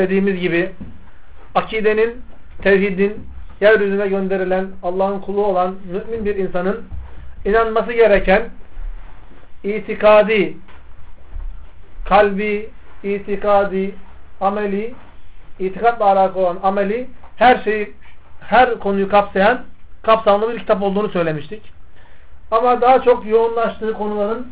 dediğimiz gibi akidenin, tevhidin, yeryüzüne gönderilen Allah'ın kulu olan mümin bir insanın inanması gereken itikadi, kalbi, itikadi, ameli, itikadla alakalı olan ameli, her şeyi, her konuyu kapsayan kapsamlı bir kitap olduğunu söylemiştik. Ama daha çok yoğunlaştığı konuların,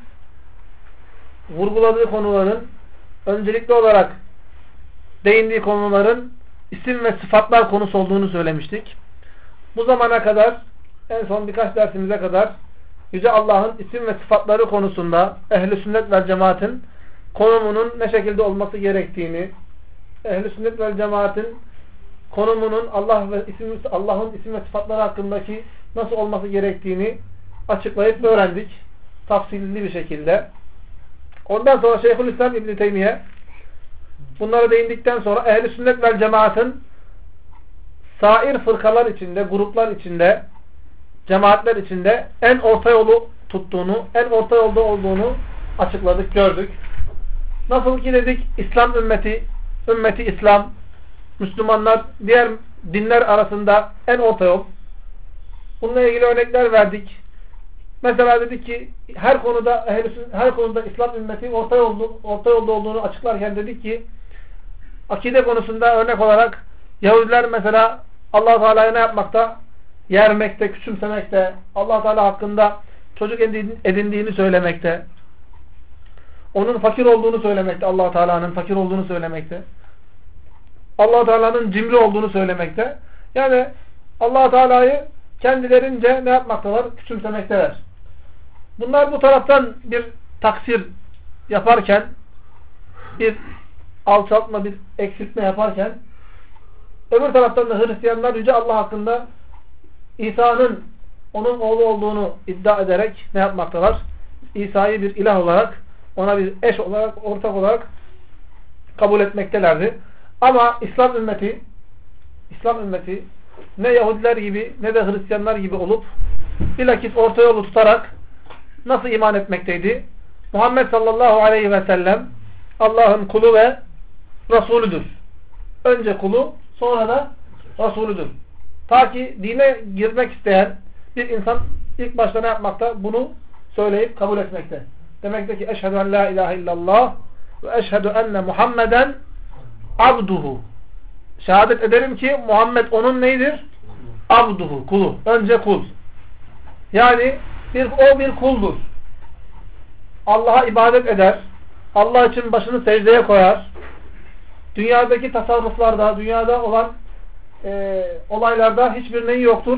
vurguladığı konuların, öncelikli olarak değindiği konuların isim ve sıfatlar konusu olduğunu söylemiştik. Bu zamana kadar, en son birkaç dersimize kadar Yüce Allah'ın isim ve sıfatları konusunda ehl-i sünnet vel cemaatin konumunun ne şekilde olması gerektiğini, ehl-i sünnet vel cemaatin konumunun Allah'ın isim ve sıfatları hakkındaki nasıl olması gerektiğini açıklayıp öğrendik. Tafsilli bir şekilde. Ondan sonra Şeyhülislam İbn Teymiye bunlara değindikten sonra ehl-i sünnet vel cemaatin sair fırkalar içinde, gruplar içinde, cemaatler içinde en orta yolu tuttuğunu, en orta yolda olduğunu açıkladık, gördük. Nasıl ki dedik İslam ümmeti İslam, Müslümanlar diğer dinler arasında en orta yol. Bununla ilgili örnekler verdik. Mesela dedik ki her konuda İslam ümmeti orta yolda olduğunu açıklarken dedik ki akide konusunda örnek olarak Yahudiler mesela Allah Teala'ya ne yapmakta? Yermekte, küçümsemekte, Allah Teala hakkında çocuk edindiğini söylemekte, onun fakir olduğunu söylemekte, Allah Teala'nın fakir olduğunu söylemekte, Allah Teala'nın cimri olduğunu söylemekte. Yani Allah Teala'yı kendilerince ne yapmaktalar? Küçümsemekteler. Bunlar bu taraftan bir taksir yaparken, bir alçaltma, bir eksiltme yaparken, öbür taraftan da Hristiyanlar Yüce Allah hakkında İsa'nın onun oğlu olduğunu iddia ederek ne yapmaktalar? İsa'yı bir ilah olarak, ona bir eş olarak, ortak olarak kabul etmektelerdi. Ama İslam ümmeti ne Yahudiler gibi ne de Hristiyanlar gibi olup bilakis orta yolu tutarak nasıl iman etmekteydi? Muhammed sallallahu aleyhi ve sellem Allah'ın kulu ve Resulüdür. Önce kulu, sonra da Resulüdür. Ta ki dine girmek isteyen bir insan ilk başta ne yapmakta? Bunu söyleyip kabul etmekte. Demekte ki eşhedü en la ilahe illallah ve eşhedü enne Muhammeden abduhu. Şehadet ederim ki Muhammed onun neydir? Abduhu, kulu. Önce kul. Yani o bir kuldur. Allah'a ibadet eder. Allah için başını secdeye koyar. Dünyadaki tasarruflarda, dünyada olan olaylarda hiçbir neyi yoktur?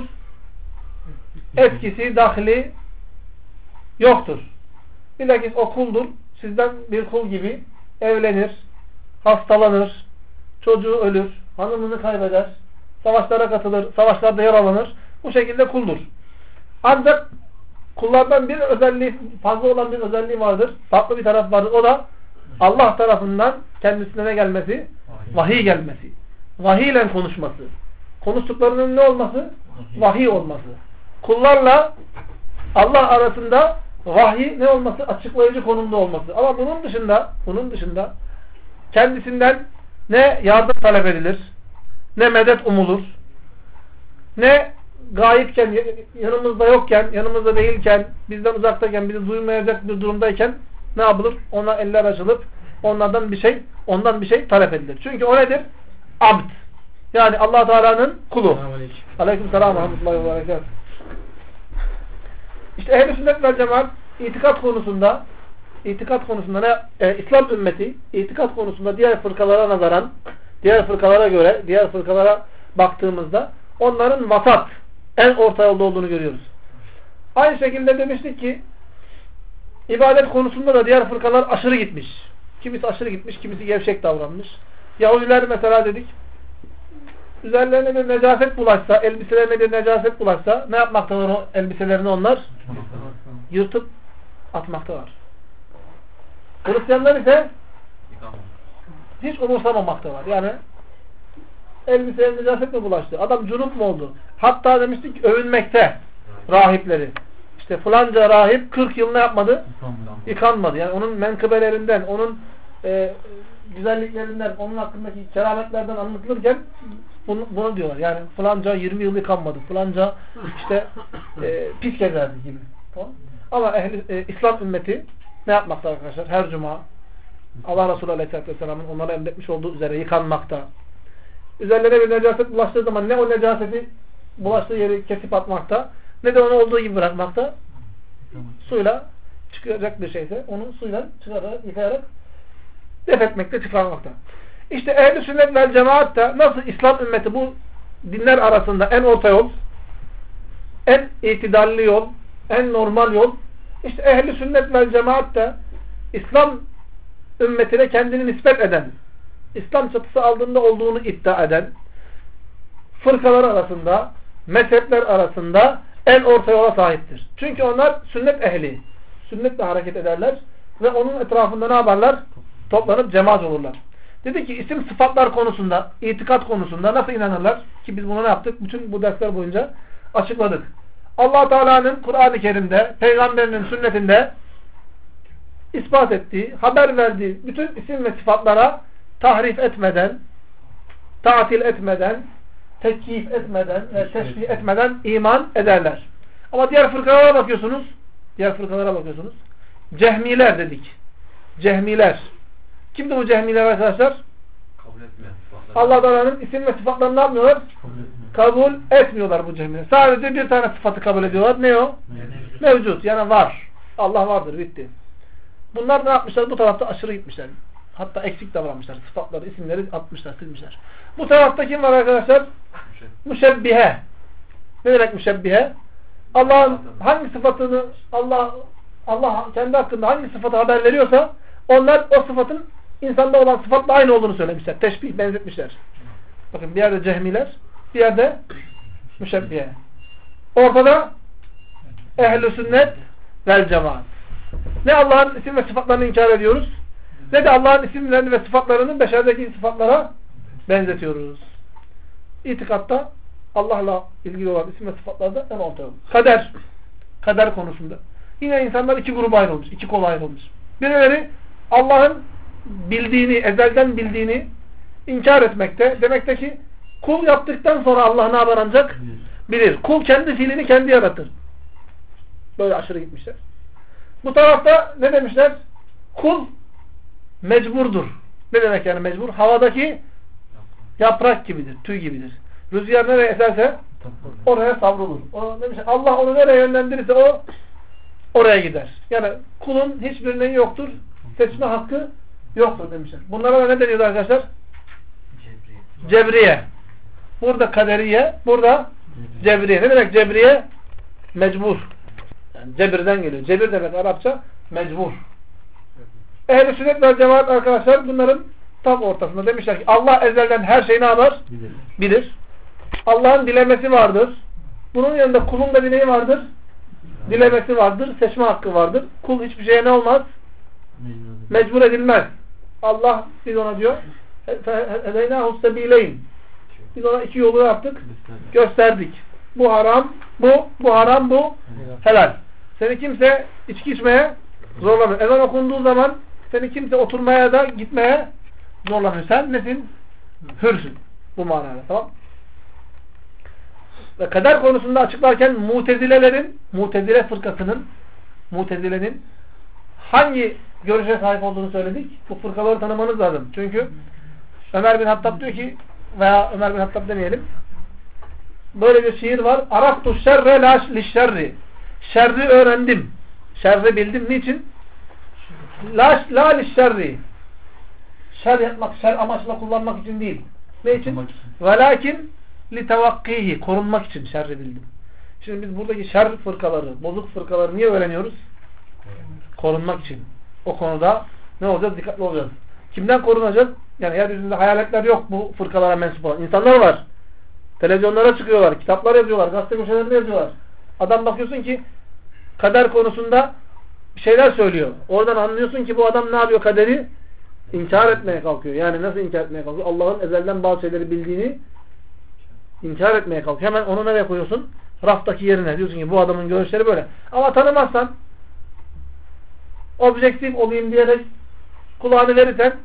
Etkisi, dahli yoktur. Bilakis o kuldur. Sizden bir kul gibi evlenir, hastalanır, çocuğu ölür, hanımını kaybeder, savaşlara katılır, savaşlarda yer alınır. Bu şekilde kuldur. Ancak kullardan bir özelliği, fazla olan bir özelliği vardır. Farklı bir taraf vardır. O da Allah tarafından kendisine ne gelmesi? Vahiy gelmesi. Vahiy ile konuşması. Konuştuklarının ne olması? Vahiy olması. Kullarla Allah arasında vahiy ne olması? Açıklayıcı konumda olması. Ama bunun dışında kendisinden ne yardım talep edilir, ne medet umulur, ne gayipken, yanımızda yokken, yanımızda değilken, bizden uzaktayken, bizi duymayacak bir durumdayken ne yapılır? Ona eller açılıp ondan bir şey talep edilir. Çünkü o nedir? Abd. Yani Allah Teala'nın kulu. Aleykümselam ve rahmetullahi ve berekatuhu. İşte ehl-i sünnet vel cemaat itikat konusunda İslam ümmeti itikat konusunda diğer fırkalara nazaran, diğer fırkalara baktığımızda onların vasat, en orta yolda olduğunu görüyoruz. Aynı şekilde demiştik ki ibadet konusunda da diğer fırkalar aşırı gitmiş. Kimisi aşırı gitmiş, kimisi gevşek davranmış. Yahudiler mesela dedik, üzerlerine bir necaset bulaşsa, elbiselerine bir necaset bulaşsa ne yapmaktalar o elbiselerini onlar? Yırtıp atmaktalar. Hristiyanlar ise hiç umursamamaktalar. Yani elbiseye necaset mi bulaştı? Adam cunup mu oldu? Hatta demiştik övünmekte rahipleri. İşte falanca rahip 40 yıl ne yapmadı? Yıkanmadı. Yani onun menkıbelerinden, onun güzelliklerinden, onun hakkındaki kerametlerden anlatılırken bunu diyorlar. Yani falanca 20 yıl yıkanmadı. Falanca işte pis gezerdi gibi. Tamam. Ama İslam ümmeti ne yapmakta arkadaşlar? Her cuma Allah Resulü Aleyhisselatü Vesselam'ın onlara emretmiş olduğu üzere yıkanmakta. Üzerlerine bir necaset bulaştığı zaman ne o necaseti bulaştığı yeri kesip atmakta, ne de onu olduğu gibi bırakmakta. Suyla çıkacak bir şeyse onu suyla çıkararak, yıkayarak def etmekte, çıkarmakta. İşte ehl-i sünnet vel cemaat da nasıl İslam ümmeti bu dinler arasında en orta yol, en itidalli yol, en normal yol, işte ehl-i sünnet vel cemaat da İslam ümmetine kendini nispet eden, İslam çatısı altında olduğunu iddia eden fırkalar arasında, mezhepler arasında en orta yola sahiptir. Çünkü onlar sünnet ehli. Sünnetle hareket ederler ve onun etrafında ne yaparlar? Toplanıp cemaat olurlar. Dedi ki isim sıfatlar konusunda, itikat konusunda nasıl inanırlar? Ki biz bunu ne yaptık? Bütün bu dersler boyunca açıkladık. Allah Teala'nın Kur'an-ı Kerim'de, Peygamberinin sünnetinde ispat ettiği, haber verdiği bütün isim ve sıfatlara tahrif etmeden, tatil etmeden, tekyif etmeden ve teşbih etmeden iman ederler. Ama diğer fırkalara bakıyorsunuz. Cehmiler dedik. Cehmiler. Kimdi bu cehmiler arkadaşlar? Kabul etmeyen. Allah Teala'nın isim ve sıfatlarını ne yapmıyorlar? Kabul etmiyorlar bu cehmiler. Sadece bir tane sıfatı kabul ediyorlar. Ne o? Mevcut. Yani var. Allah vardır. Bitti. Bunlar ne yapmışlar? Bu tarafta aşırı gitmişler. Hatta eksik davranmışlar. Sıfatları, isimleri atmışlar, silmişler. Bu tarafta kim var arkadaşlar? Müşebbihe. Ne demek müşebbihe? Allah'ın hangi sıfatını Allah kendi hakkında hangi sıfatı haber veriyorsa onlar o sıfatın insanda olan sıfatla aynı olduğunu söylemişler. Teşbih, benzetmişler. Bakın bir yerde cehmiler, bir yerde müşebbihe. Ortada ehl-i sünnet vel cemaat. Ne Allah'ın isim ve sıfatlarını inkar ediyoruz, ne de Allah'ın isimlerini ve sıfatlarını beşerdeki sıfatlara benzetiyoruz. İtikatta Allah'la ilgili olan isim ve sıfatlarda en ortaya olmuş. Kader konusunda. Yine insanlar iki gruba ayrılmış, iki kola ayrılmış. Birileri Allah'ın bildiğini, ezelden bildiğini inkar etmekte. Demekte ki kul yaptıktan sonra Allah ne yapar ancak? Bilir. Kul kendi fiilini kendi yaratır. Böyle aşırı gitmişler. Bu tarafta ne demişler? Kul mecburdur. Ne demek yani mecbur? Havadaki yaprak gibidir, tüy gibidir. Rüzgar nereye eserse oraya savrulur. O demişler, Allah onu nereye yönlendirirse o oraya gider. Yani kulun hiçbir neyi yoktur? Seçme hakkı yoktur demişler. Bunlara da ne deniyordu arkadaşlar? Cebriye. Burada kaderiye, burada cebriye. Ne demek cebriye? Mecbur. Yani cebirden geliyor. Cebir demek Arapça mecbur. Ehl-i sünnet ve cemaat arkadaşlar bunların tam ortasında demişler ki Allah ezelden her şeyi ne yapar? Bilir. Allah'ın dilemesi vardır. Bunun yanında kulun da bir neyi vardır? Dilemesi vardır. Seçme hakkı vardır. Kul hiçbir şeye ne olmaz? Mecbur edilmez. Allah biz ona diyor فَهَدَيْنَاهُ السَّب۪يلَيْنِ Biz ona iki yolu yaptık. Gösterdik. Bu haram, bu haram, bu helal. Seni kimse içki içmeye zorlamıyor. Ezan okunduğu zaman seni kimse oturmaya da gitmeye zorlamıyor. Sen nesin? Hürsün. Bu manada. Tamam. Ve kader konusunda açıklarken Mutezile fırkasının Mutezile'nin hangi görüşe sahip olduğunu söyledik. Bu fırkaları tanımanız lazım. Çünkü Ömer bin Hattab diyor ki veya Ömer bin Hattab demeyelim. Böyle bir şiir var. Araftu şerre la lişşerri. Şerri öğrendim. Şerri bildim. Niçin? La lişşerri. Şer yapmak, şer amaçla kullanmak için değil. Ne için? Velakin li tevakkihi. Korunmak için şerri bildim. Şimdi biz buradaki şer fırkaları, bozuk fırkaları niye öğreniyoruz? Korunmak için. O konuda ne olacağız? Dikkatli olacağız. Kimden korunacağız? Yani yeryüzünde hayaletler yok bu fırkalara mensup olan. İnsanlar var. Televizyonlara çıkıyorlar. Kitaplar yazıyorlar. Gazete köşelerinde yazıyorlar. Adam bakıyorsun ki kader konusunda bir şeyler söylüyor. Oradan anlıyorsun ki bu adam ne yapıyor kaderi? İnkar etmeye kalkıyor. Yani nasıl inkar etmeye kalkıyor? Allah'ın ezelden bazı şeyleri bildiğini inkar etmeye kalkıyor. Hemen onu nereye koyuyorsun? Raftaki yerine. Diyorsun ki bu adamın görüşleri böyle. Ama tanımazsan objektif olayım diyerek kulağını verirsen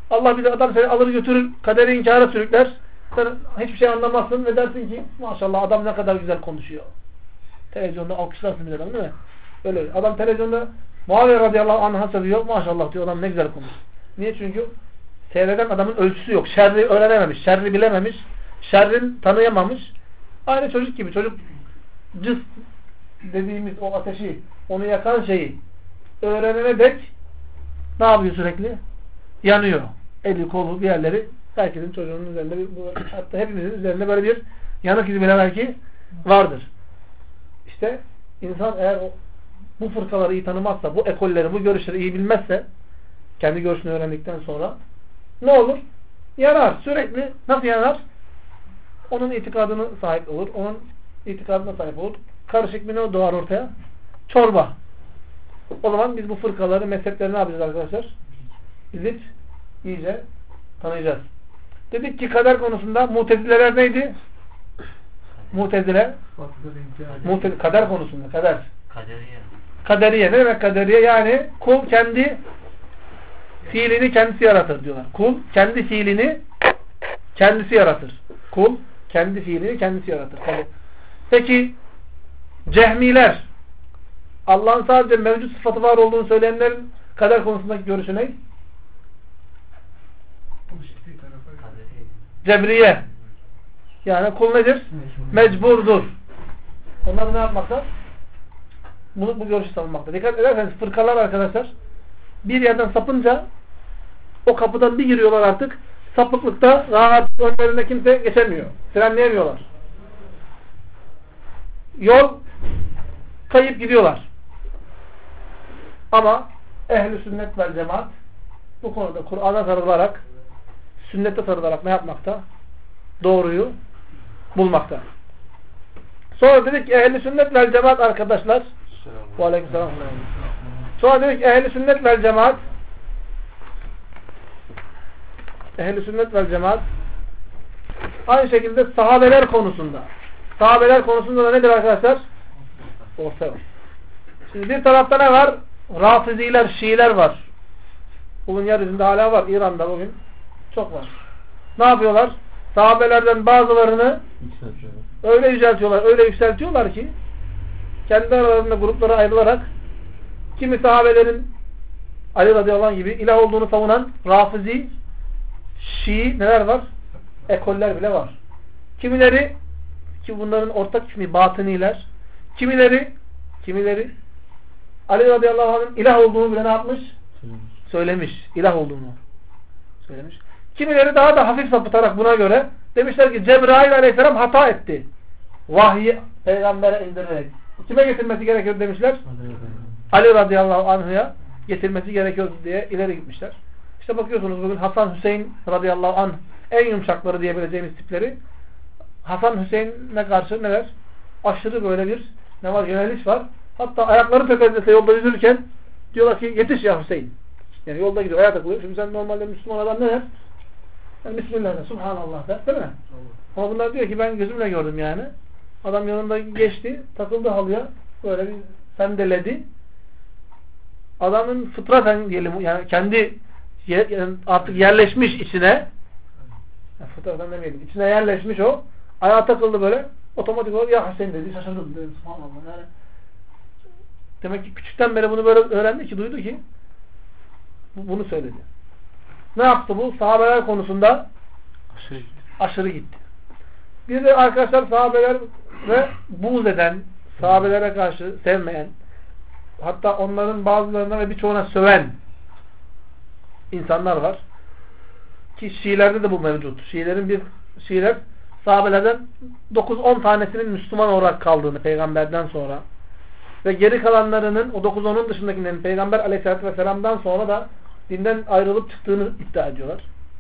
Allah bize adam seni alır götürür, kaderi inkara sürükler. Sen hiçbir şey anlamazsın ve dersin ki maşallah adam ne kadar güzel konuşuyor. Televizyonda alkışlarsın bir adam değil mi? Öyle. Adam televizyonda Muaviye radıyallahu anh'a sövüyor. Maşallah diyor adam ne güzel konuşuyor. Niye? Çünkü seyreden adamın ölçüsü yok. Şerri öğrenememiş. Şerri bilememiş. Şerrin tanıyamamış. Aynı çocuk gibi. Çocuk cız dediğimiz o ateşi, onu yakan şeyi öğrenene dek ne yapıyor sürekli? Yanıyor. Eli, kolu, bir yerleri herkesin çocuğunun üzerinde hatta hepimizin üzerinde böyle bir yanık izi bile belki vardır. İşte insan eğer bu fırkaları iyi tanımazsa, bu ekolleri, bu görüşleri iyi bilmezse kendi görüşünü öğrendikten sonra ne olur? Yanar. Sürekli nasıl yanar? Onun itikadına sahip olur. Onun itikadına sahip olur. Karışık bir ne doğar ortaya? Çorba. O zaman biz bu fırkaları, mezhepleri ne yapacağız arkadaşlar? Bilip iyice tanıyacağız. Dedik ki kader konusunda Mutezileler neydi? Mutezile kader konusunda. Kader. Kaderiye. Kaderiye. Ne demek kaderiye? Yani kul kendi fiilini kendisi yaratır diyorlar. Kul kendi fiilini kendisi yaratır. Kul kendi fiilini kendisi yaratır. Peki Cehmiler, Allah'ın sadece mevcut sıfatı var olduğunu söyleyenlerin kader konusundaki görüşü ne? Cebriye. Yani kul nedir? Mecburdur. Onlar ne yapmakta? Bu görüşü savunmakta. Dikkat ederseniz fırkalar arkadaşlar bir yerden sapınca o kapıdan bir giriyorlar artık. Sapıklıkta rahat önlerinde kimse geçemiyor. Frenleyemiyorlar. Yol kayıp gidiyorlar. Ama ehl-i sünnet vel cemaat bu konuda Kur'an'a sarılarak, sünnete sarılarak ne yapmakta? Doğruyu bulmakta. Sonra dedik ki ehl-i sünnet vel cemaat arkadaşlar. Aleykümselam. Sonra dedik ki ehl-i sünnet vel cemaat aynı şekilde sahabeler konusunda. Sahabeler konusunda da nedir arkadaşlar? Orta yol. Şimdi bir tarafta ne var? Rafiziler, Şiiler var. Bugün yeryüzünde hala var. İran'da bugün çok var. Ne yapıyorlar? Sahabelerden bazılarını öyle yükseltiyorlar ki kendi aralarında gruplara ayrılarak kimi sahabelerin Ali radıyallahu anh gibi ilah olduğunu savunan Rafizi, Şii neler var? Ekoller bile var. Kimileri ki bunların ortak ismi batıniler, kimileri Ali radıyallahu anh'ın ilah olduğunu bile ne yapmış? Söylemiş. İlah olduğunu söylemiş. Kimileri daha da hafif sapıtarak buna göre demişler ki Cebrail aleyhisselam hata etti. Vahyi peygambere indirerek. Kime getirmesi gerekiyor demişler? Ali radıyallahu anh'a getirmesi gerekiyor diye ileri gitmişler. İşte bakıyorsunuz bugün Hasan Hüseyin radıyallahu anh en yumuşakları diyebileceğimiz tipleri Hasan Hüseyin'e karşı neler? Aşırı böyle bir ne var? Yöneliş var. Hatta ayakları tepelese yolda yürürken diyorlar ki yetiş ya Hüseyin. Yani yolda gidiyor, ayağa takılıyor. Şimdi sen normalde Müslüman adam ne der? Yani Bismillah de, Subhanallah der. Değil mi? Ama bunlar diyor ki ben gözümle gördüm yani. Adam yanında geçti, takıldı halıya. Böyle bir sendeledi. Adamın fıtraten diyelim yani kendi artık yerleşmiş içine fıtraten demeyelim. İçine yerleşmiş o. Ayağa takıldı böyle. Otomatik olarak ya Hüseyin dedi. Şaşırdım dedi. Subhanallah yani. Demek ki küçükten beri bunu böyle öğrendi ki, duydu ki bunu söyledi. Ne yaptı bu? Sahabeler konusunda aşırı gitti. Bir de arkadaşlar sahabeler ve buğz eden, sahabelere karşı sevmeyen, hatta onların bazılarına ve birçoğuna söven insanlar var. Ki Şiilerde de bu mevcut. Şiiler sahabelerden 9-10 tanesinin Müslüman olarak kaldığını peygamberden sonra ve geri kalanlarının o 9-10'un dışındakilerin peygamber aleyhissalatü vesselam'dan sonra da dinden ayrılıp çıktığını iddia ediyorlar.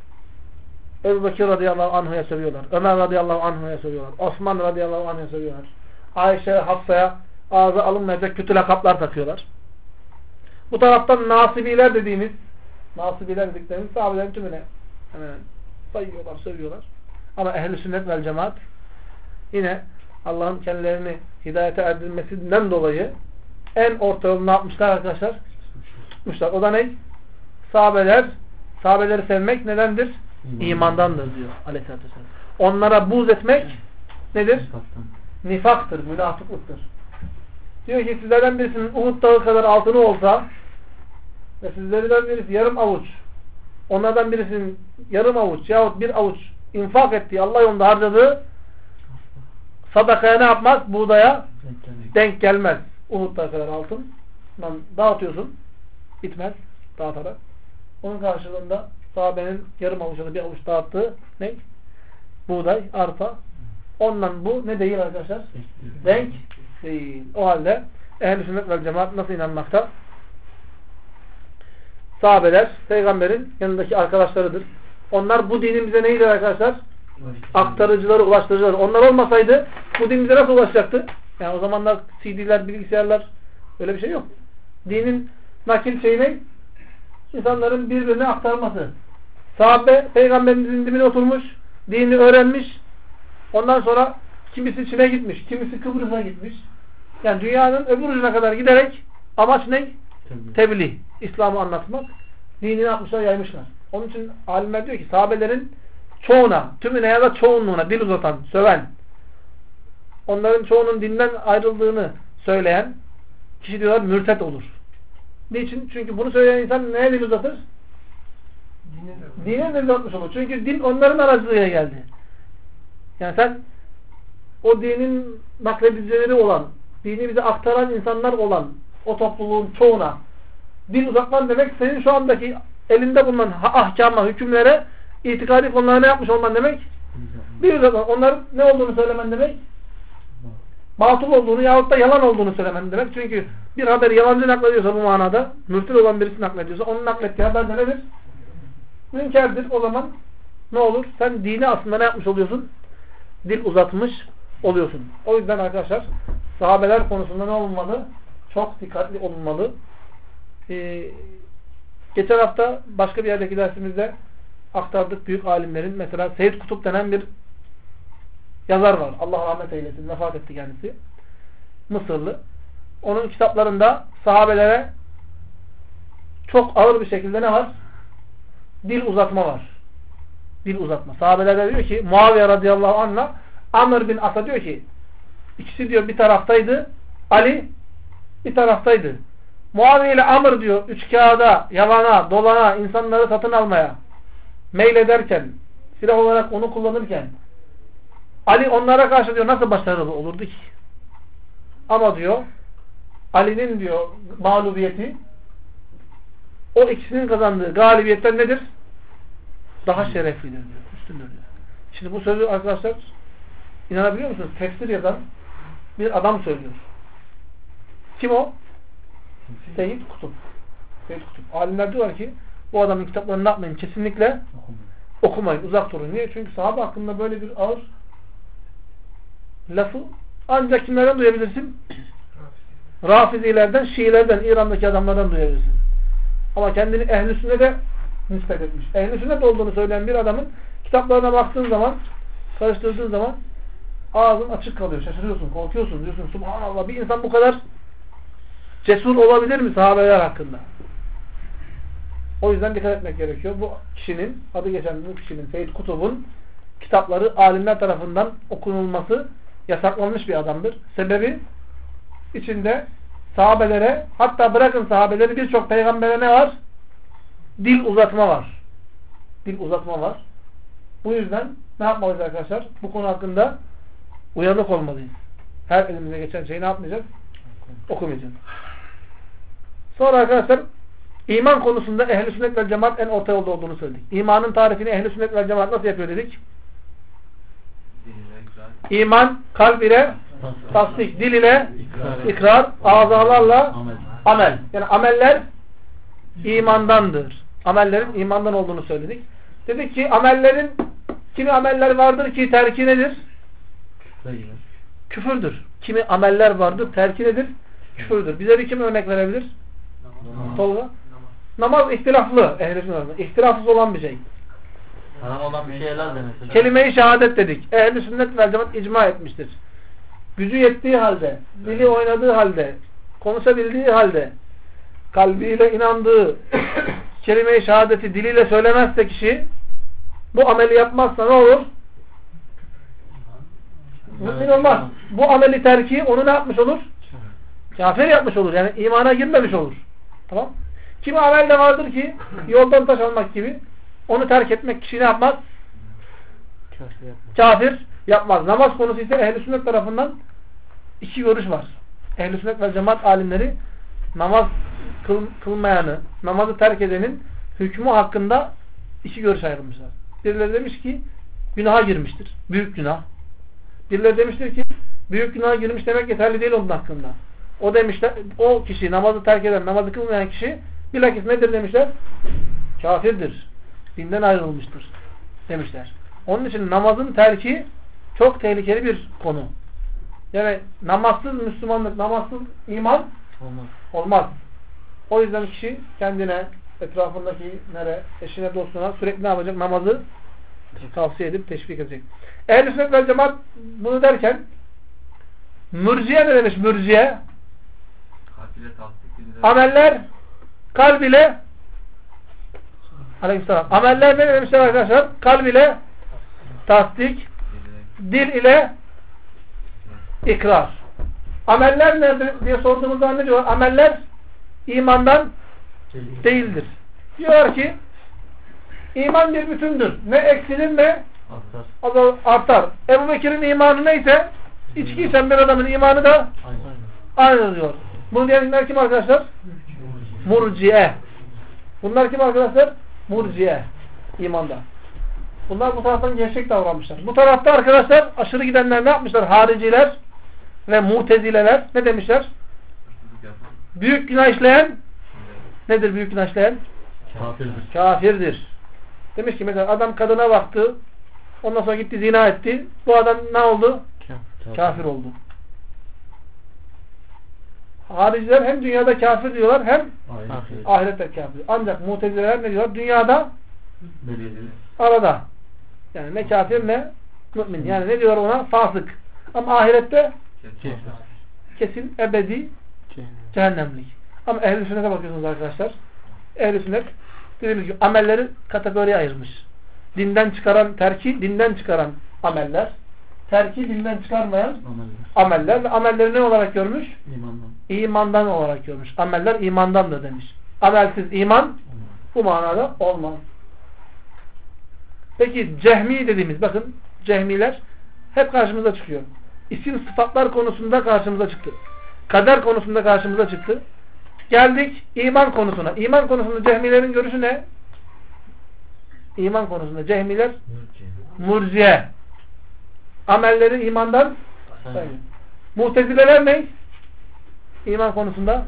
Ebu Bekir radıyallahu anh'a sövüyorlar. Ömer radıyallahu anh'a sövüyorlar. Osman radıyallahu anh'a sövüyorlar. Ayşe, Hafsa'ya ağza alınmayacak kötü lakaplar takıyorlar. Bu taraftan nasibiler dediklerimiz sahabelerin tümüne sayıyorlar, sövüyorlar. Ama ehl-i sünnet vel cemaat yine Allah'ın kendilerini hidayete erdirmesinden dolayı en orta yolu ne yapmışlar arkadaşlar? Tutmuşlar. O da ne? Sahabeler Sahabeleri sevmek nedendir? İmandandır diyor Aleyhisselatü Vesselam. Onlara buğz etmek nedir? Nifaktır, münafıklıktır. Diyor ki sizlerden birisinin Uhud dağı kadar altını olsa ve sizlerden birisi yarım avuç, onlardan birisinin yarım avuç yahut bir avuç infak ettiği, Allah yolunda harcadığı sadakaya ne yapmaz? Buğdaya denk gelmez. Uhud dağı kadar altın dağıtıyorsun. Bitmez dağıtarak. Onun karşılığında sahabenin yarım avuçta bir avuç dağıttığı ne? Buğday, arpa. Ondan bu ne değil arkadaşlar? Denk değil. O halde ehl-i sünnet vel cemaat nasıl inanmakta? Sahabeler peygamberin yanındaki arkadaşlarıdır. Onlar bu dinin bize neydi arkadaşlar? Aktarıcıları, ulaştırıcıları. Onlar olmasaydı bu din bize nasıl ulaşacaktı? Yani o zamanlar CD'ler, bilgisayarlar öyle bir şey yok. Dinin nakil şeyi ne? İnsanların birbirine aktarması. Sahabe peygamberimizin dibine oturmuş, dini öğrenmiş. Ondan sonra kimisi Çin'e gitmiş, kimisi Kıbrıs'a gitmiş. Yani dünyanın öbür ucuna kadar giderek amaç ne? Tebliğ. İslam'ı anlatmak. Dini ne yapmışlar? Yaymışlar. Onun için alimler diyor ki sahabelerin çoğuna, tümüne ya da çoğunluğuna dil uzatan, söven, onların çoğunun dinden ayrıldığını söyleyen kişi diyorlar mürtet olur. Niçin? Çünkü bunu söyleyen insan neye dil uzatır? Dine dil uzatmış olur. Çünkü din onların aracılığıyla geldi. Yani sen o dinin nakledicileri olan, dini bize aktaran insanlar olan o topluluğun çoğuna dil uzatman demek senin şu andaki elinde bulunan ahkama, hükümlere itikadi konulara ne yapmış olman demek? Dil uzatman. Onların ne olduğunu söylemen demek? Batıl olduğunu yahut da yalan olduğunu söylemen demek. Çünkü bir haber yalancı naklediyorsa bu manada, mürted olan birisi naklediyorsa onun naklettiği haber de nedir? Münkerdir. O zaman ne olur? Sen dini aslında ne yapmış oluyorsun? Dil uzatmış oluyorsun. O yüzden arkadaşlar sahabeler konusunda ne olmalı? Çok dikkatli olunmalı. Geçen hafta başka bir yerdeki dersimizde aktardık büyük alimlerin. Mesela Seyyid Kutup denen bir yazar var. Allah rahmet eylesin. Vefat etti kendisi. Mısırlı. Onun kitaplarında sahabelere çok ağır bir şekilde ne var? Dil uzatma var. Dil uzatma. Sahabeler diyor ki Muaviye radıyallahu anh'la Amr bin As'a diyor ki ikisi diyor bir taraftaydı. Ali bir taraftaydı. Muaviye ile Amr diyor üç kağıda, yalana, dolana, insanları satın almaya meylederken, silah olarak onu kullanırken Ali onlara karşı diyor nasıl başarılı olurdu ki? Ama diyor Ali'nin diyor mağlubiyeti o ikisinin kazandığı galibiyetten nedir? Daha şereflidir diyor. Üstündür diyor. Şimdi bu sözü arkadaşlar inanabiliyor musunuz? Tefsir yazan bir adam söylüyor. Kim o? Seyyid Kutup. Seyyid Kutup. Alimler diyorlar ki bu adamın kitaplarını ne yapmayın? Kesinlikle okumayın. Uzak durun. Niye? Çünkü sahabe hakkında böyle bir ağır lafı ancak kimlerden duyabilirsin? Rafizilerden, Şiilerden, İran'daki adamlardan duyabilirsin. Ama kendini ehl-i sünnete nispet etmiş. Ehl-i sünnet olduğunu söyleyen bir adamın kitaplarına baktığın zaman, karıştırdığın zaman ağzın açık kalıyor. Şaşırıyorsun, korkuyorsun. Diyorsun subhanallah bir insan bu kadar cesur olabilir mi sahabeler hakkında? O yüzden dikkat etmek gerekiyor. Bu kişinin, adı geçen bu kişinin, Seyyid Kutub'un kitapları alimler tarafından okunulması yasaklanmış bir adamdır. Sebebi içinde sahabelere, hatta bırakın sahabeleri birçok peygambere ne var? Dil uzatma var. Dil uzatma var. Bu yüzden ne yapmalıyız arkadaşlar? Bu konu hakkında uyanık olmalıyız. Her elimize geçen şeyi ne yapmayacağız? Okumayacağız. Sonra arkadaşlar iman konusunda ehl-i sünnet vel cemaat en orta yolda olduğunu söyledik. İmanın tarifini ehl-i sünnet vel cemaat nasıl yapıyor dedik? İman kalb ile tasdik, dil ile ikrar, azalarla amel. Yani ameller imandandır. Amellerin imandan olduğunu söyledik. Dedik ki amellerin kimi ameller vardır ki terki nedir? Küfürdür. Kimi ameller vardır terki nedir? Küfürdür. Bize bir kim örnek verebilir? Tolga. Namaz ihtilaflı. Ehl-i sünnet. İhtilafsız olan bir şey. Haram olan bir şeyler de mesela. Kelime-i şehadet dedik. Ehl-i sünnet vel cemaat icma etmiştir. Gücü yettiği halde, dili oynadığı halde, konuşabildiği halde, kalbiyle inandığı, kelime-i şehadeti diliyle söylemezse kişi, bu ameli yapmazsa ne olur? Mümin olmaz. Bu ameli terki onu ne yapmış olur? Kafir yapmış olur. Yani imana girmemiş olur. Tamam. Kimi amel de vardır ki yoldan taş almak gibi, onu terk etmek kişi ne yapmaz? Kafir yapmaz. Namaz konusu ise ehl-i sünnet tarafından iki görüş var. Ehl-i sünnet ve cemaat alimleri namaz kılmayanı, namazı terk edenin hükmü hakkında iki görüş ayrılmışlar. Birileri demiş ki günaha girmiştir. Büyük günah. Birileri demiştir ki büyük günaha girmiş demek yeterli değil onun hakkında. O demişler, o kişi namazı terk eden, namazı kılmayan kişi bilakis nedir demişler? Kafirdir. Dinden ayrılmıştır demişler. Onun için namazın terki çok tehlikeli bir konu. Yani namazsız Müslümanlık, namazsız iman olmaz. O yüzden kişi kendine, etrafındakilere, eşine, dostuna sürekli ne yapacak? Namazı tavsiye edip teşvik edecek. Ehl-i sünnet vel cemaat bunu derken mürciye ne demiş? Mürciye ameller kalb ile aleykümselam. Ameller ne demişler arkadaşlar? Kalb ile tasdik, dil ile ikrar. Ameller nedir diye sorduğumuzda ne diyor? Ameller imandan değildir. Diyor ki iman bir bütündür. Ne eksilir ne artar. Ebu Bekir'in imanı neyse içki içen bir adamın imanı da aynı diyor. Bunu diyenler kim arkadaşlar? Murciye. Bunlar kim arkadaşlar? Murciye. İmanda. Bunlar bu taraftan gevşek davranmışlar. Bu tarafta arkadaşlar aşırı gidenler ne yapmışlar? Hariciler ve mutezileler ne demişler? Büyük günah işleyen nedir büyük günah işleyen? Kafirdir. Kafirdir. Demiş ki mesela adam kadına baktı, ondan sonra gitti zina etti. Bu adam ne oldu? Kafir oldu. Hariciler hem dünyada kafir diyorlar hem ahirette kafir. Ancak mutezileler ne diyorlar? Dünyada arada. Yani ne kafir ne mümin. Yani ne diyorlar ona? Fasık. Ama ahirette kesin ebedi cehennemlik. Ama ehl-i sünnete bakıyorsunuz arkadaşlar. Ehl-i sünnet dediğimiz gibi amelleri kategoriye ayırmış. Dinden çıkaran, terki dinden çıkaran ameller, terki dinden çıkarmayan ameller ve amelleri ne olarak görmüş? İmandan olarak görmüş. Ameller imandandır demiş. Amelsiz iman bu manada olmaz. Peki cehmi dediğimiz, bakın cehmiler hep karşımıza çıkıyor. İsim sıfatlar konusunda karşımıza çıktı. Kader konusunda karşımıza çıktı. Geldik iman konusuna. İman konusunda cehmilerin görüşü ne? İman konusunda cehmiler murciye. Amelleri imandan sayıyor. Mutezileler ne? İman konusunda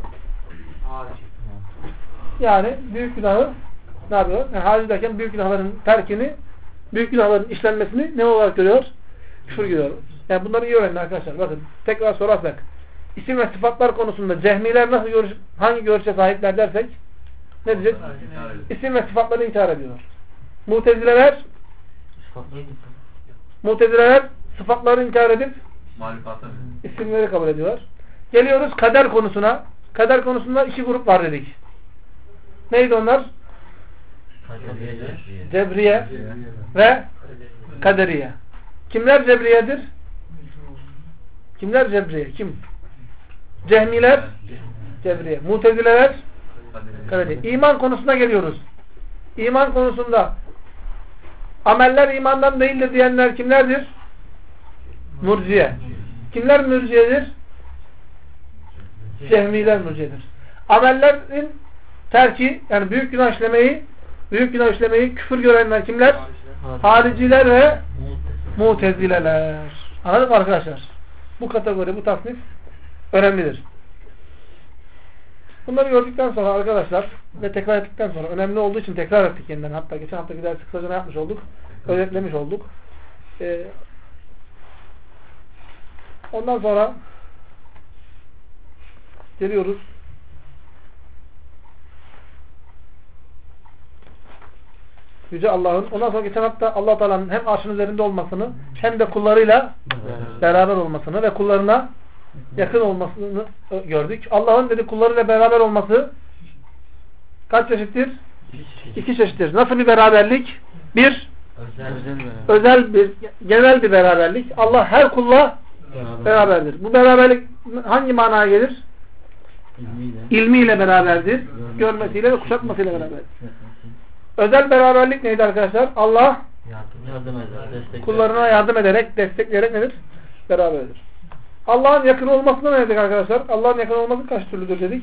yani büyük günahı ne yapıyor? Yani harici derken büyük günahların terkini, büyük günahların işlenmesini ne olarak görüyor? Küfür görüyor. Yani bunları iyi öğrenin arkadaşlar. Bakın tekrar sorarsak İsim ve sıfatlar konusunda cehmiler nasıl hangi görüşe sahipler dersek ne diyecek? İsim ve sıfatları inkar ediyor. Mutezileler sıfatları inkar edip isimleri kabul ediyorlar. Geliyoruz kader konusuna. Kader konusunda iki grup var dedik. Neydi onlar? Cebriye ve kaderiye. Kimler cebriyedir? Kimler cebriye? Kim? Cehmiler cebriye. Mutezileler kaderiye. İman konusuna geliyoruz. İman konusunda ameller imandan değildir diyenler kimlerdir? Murciye. Kimler murciyedir? Cehmiler murciyedir. Amellerin terki, yani büyük günah işlemeyi küfür görenler kimler? Hariciler ve mutezileler. Anladın mı arkadaşlar? Bu kategori, bu tasnif önemlidir. Bunları gördükten sonra arkadaşlar ve tekrar ettikten sonra, önemli olduğu için tekrar ettik yeniden. Hatta geçen haftaki dersi kısaca yapmış olduk? Özetlemiş olduk. Ondan sonra geliyoruz. Yüce Allah'ın, ondan sonra geçen hafta Allah Teala'nın hem arşın üzerinde olmasını hem de kullarıyla beraber olmasını ve kullarına yakın olmasını gördük. Allah'ın dedi kullarıyla beraber olması kaç çeşittir? İki çeşittir. Nasıl bir beraberlik? Bir, Özel bir genel bir beraberlik. Allah her kulla beraberdir. Bu beraberlik hangi manaya gelir? İlmiyle beraberdir. Görmesiyle ve kuşatmasıyla beraberdir. Özel beraberlik neydi arkadaşlar? Allah yardım eder, destekler. kullarına yardım ederek, destekleyerek nedir? Beraberdir. Allah'ın yakın olmasına ne dedik arkadaşlar? Allah'ın yakın olması kaç türlüdür dedik?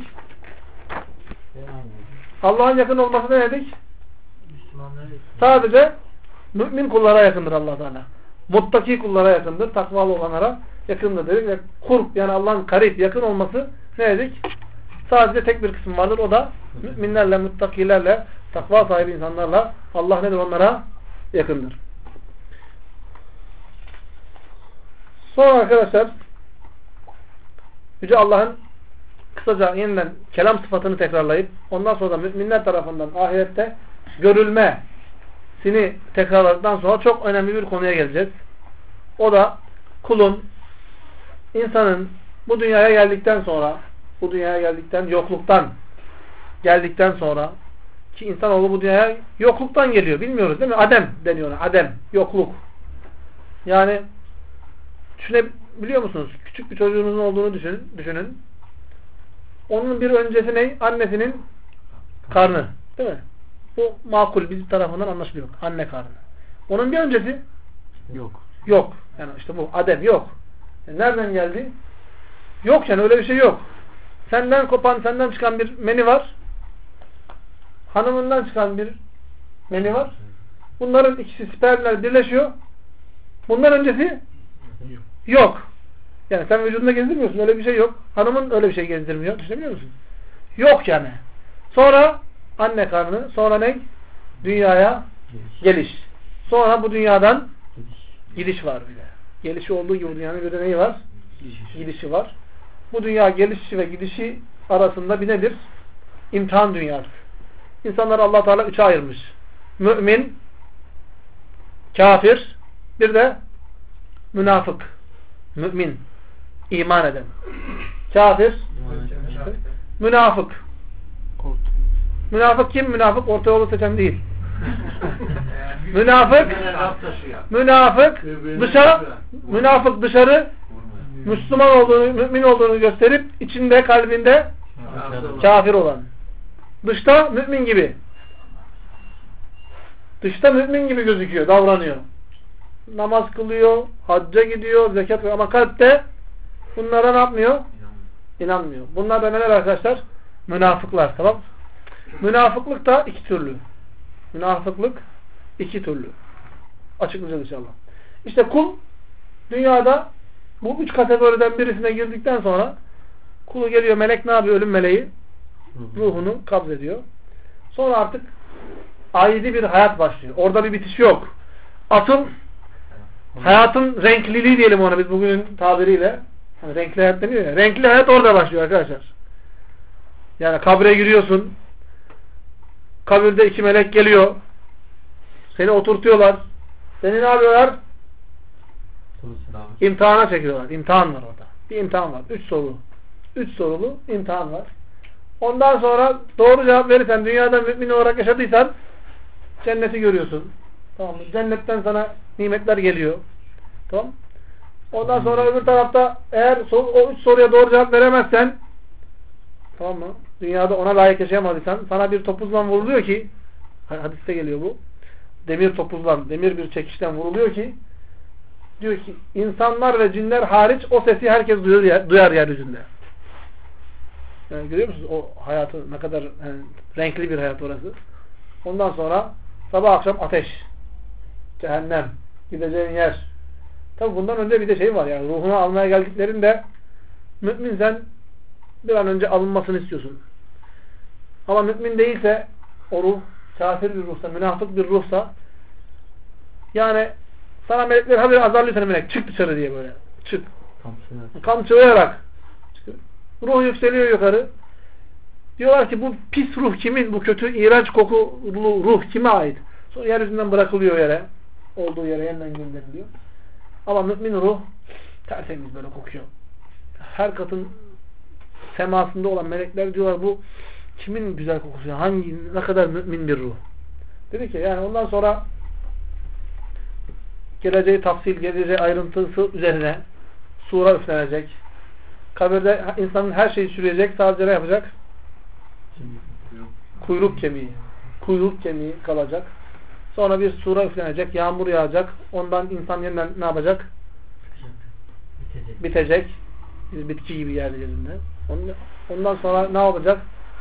Allah'ın yakın olmasına ne dedik? Sadece mümin kullara yakındır Allah Teala. Muttaki kullara yakındır. Takvalı olanlara yakındır dedik. Ve kurb yani Allah'ın karib yakın olması ne dedik? Sadece tek bir kısım vardır. O da müminlerle, muttakilerle, takva sahibi insanlarla Allah nedir? Onlara yakındır. Sonra arkadaşlar Yüce Allah'ın kısaca yeniden kelam sıfatını tekrarlayıp ondan sonra da müminler tarafından ahirette görülmesini tekrarladıktan sonra çok önemli bir konuya geleceğiz. O da kulun, insanın bu dünyaya geldikten sonra, bu dünyaya yokluktan geldikten sonra ki insanoğlu bu dünyaya yokluktan geliyor. Bilmiyoruz değil mi? Adem deniyor ona. Adem. Yokluk. Yani düşünebiliyor musunuz? Küçük bir çocuğunuzun olduğunu düşünün. Onun bir öncesi ne? Annesinin karnı. Değil mi? Bu makul bizim tarafından anlaşılıyor. Anne karnı. Onun bir öncesi yok. Yani işte bu Adem yok. Yani nereden geldi? Yok yani öyle bir şey yok. Senden çıkan bir meni var. Hanımından çıkan bir meni var. Bunların ikisi spermler birleşiyor. Bundan öncesi yok. Yani sen vücudunda gezdirmiyorsun. Öyle bir şey yok. Hanımın öyle bir şey gezdirmiyor. Düşünebiliyor musun? Yok yani. Sonra anne karnı. Sonra ne? Dünyaya geliş. Sonra bu dünyadan gidiş var bile. Gelişi olduğu gibi dünyanın bir de neyi var? Gidişi var. Bu dünya gelişi ve gidişi arasında bir nedir? İmtihan dünyası. İnsanları Allah Teala üçe ayırmış. Mümin, kafir, bir de münafık. Mümin, iman eden. Kafir, münafık. Münafık kim? Münafık orta yolu seçen değil. Münafık dışarı Müslüman olduğunu, mümin olduğunu gösterip içinde, kalbinde kafir olan. Dışta mümin gibi. Dışta mümin gibi gözüküyor, davranıyor. Namaz kılıyor, hacca gidiyor, zekat veriyor ama kalpte bunlara ne yapmıyor? İnanmıyor. Bunlar da neler arkadaşlar? Münafıklar. Tamam. Münafıklık da iki türlü. Münafıklık iki türlü. Açıklayacağız inşallah. İşte kul dünyada bu üç kategoriden birisine girdikten sonra kulu geliyor, melek ne yapıyor? Ölüm meleği ruhunu kabz ediyor. Sonra artık aidi bir hayat başlıyor. Orada bir bitiş yok. Asıl hayatın renkliliği diyelim ona biz bugünün tabiriyle. Hani renkli hayat deniyor ya. Renkli hayat orada başlıyor arkadaşlar. Yani kabre giriyorsun. Kabirde iki melek geliyor. Seni oturtuyorlar. Seni ne yapıyorlar? İmtihana çekiyorlar. İmtihan var orada. Bir imtihan var. 3 sorulu imtihan var. Ondan sonra doğru cevap verirsen, dünyada mümin olarak yaşadıysan cenneti görüyorsun. Tamam mı? Cennetten sana nimetler geliyor. Tamam. Ondan sonra öbür tarafta eğer o 3 soruya doğru cevap veremezsen, tamam mı? Dünyada ona layık yaşayamadıysan sana bir topuzla vuruluyor ki, hadiste geliyor bu. Demir topuzla, demir bir çekişten vuruluyor ki, diyor ki insanlar ve cinler hariç o sesi herkes duyar yeryüzünde. Yani görüyor musunuz o hayatı ne kadar yani, renkli bir hayat orası. Ondan sonra sabah akşam ateş, cehennem, gideceğin yer. Tabi bundan önce bir de şey var yani ruhunu almaya geldiklerinde mümin sen bir an önce alınmasını istiyorsun. Ama mümin değilse o ruh kafir bir ruhsa, münafık bir ruhsa yani sana melekler haberi azarlıyor seni melek. Çık dışarı diye böyle. Çık. Kamçılayarak. Ruh yükseliyor yukarı. Diyorlar ki bu pis ruh kimin? Bu kötü, iğrenç kokulu ruh kime ait? Sonra yeryüzünden bırakılıyor yere. Olduğu yere yeniden gönderiliyor. Ama mümin ruh tertemiz böyle kokuyor. Her katın semasında olan melekler diyorlar bu Kimin güzel kokusu? Ne kadar mümin bir ruh. Dedi ki yani ondan sonra geleceği tafsil, geleceği ayrıntısı üzerine sura üflenecek. Kabirde insanın her şeyi sürecek. Sadece ne yapacak? Kuyruk kemiği. Kuyruk kemiği kalacak. Sonra bir sura üflenecek. Yağmur yağacak. Ondan insan yeniden ne yapacak? Bitecek. Biz bitki gibi yeryüzünde. Ondan sonra ne yapacak?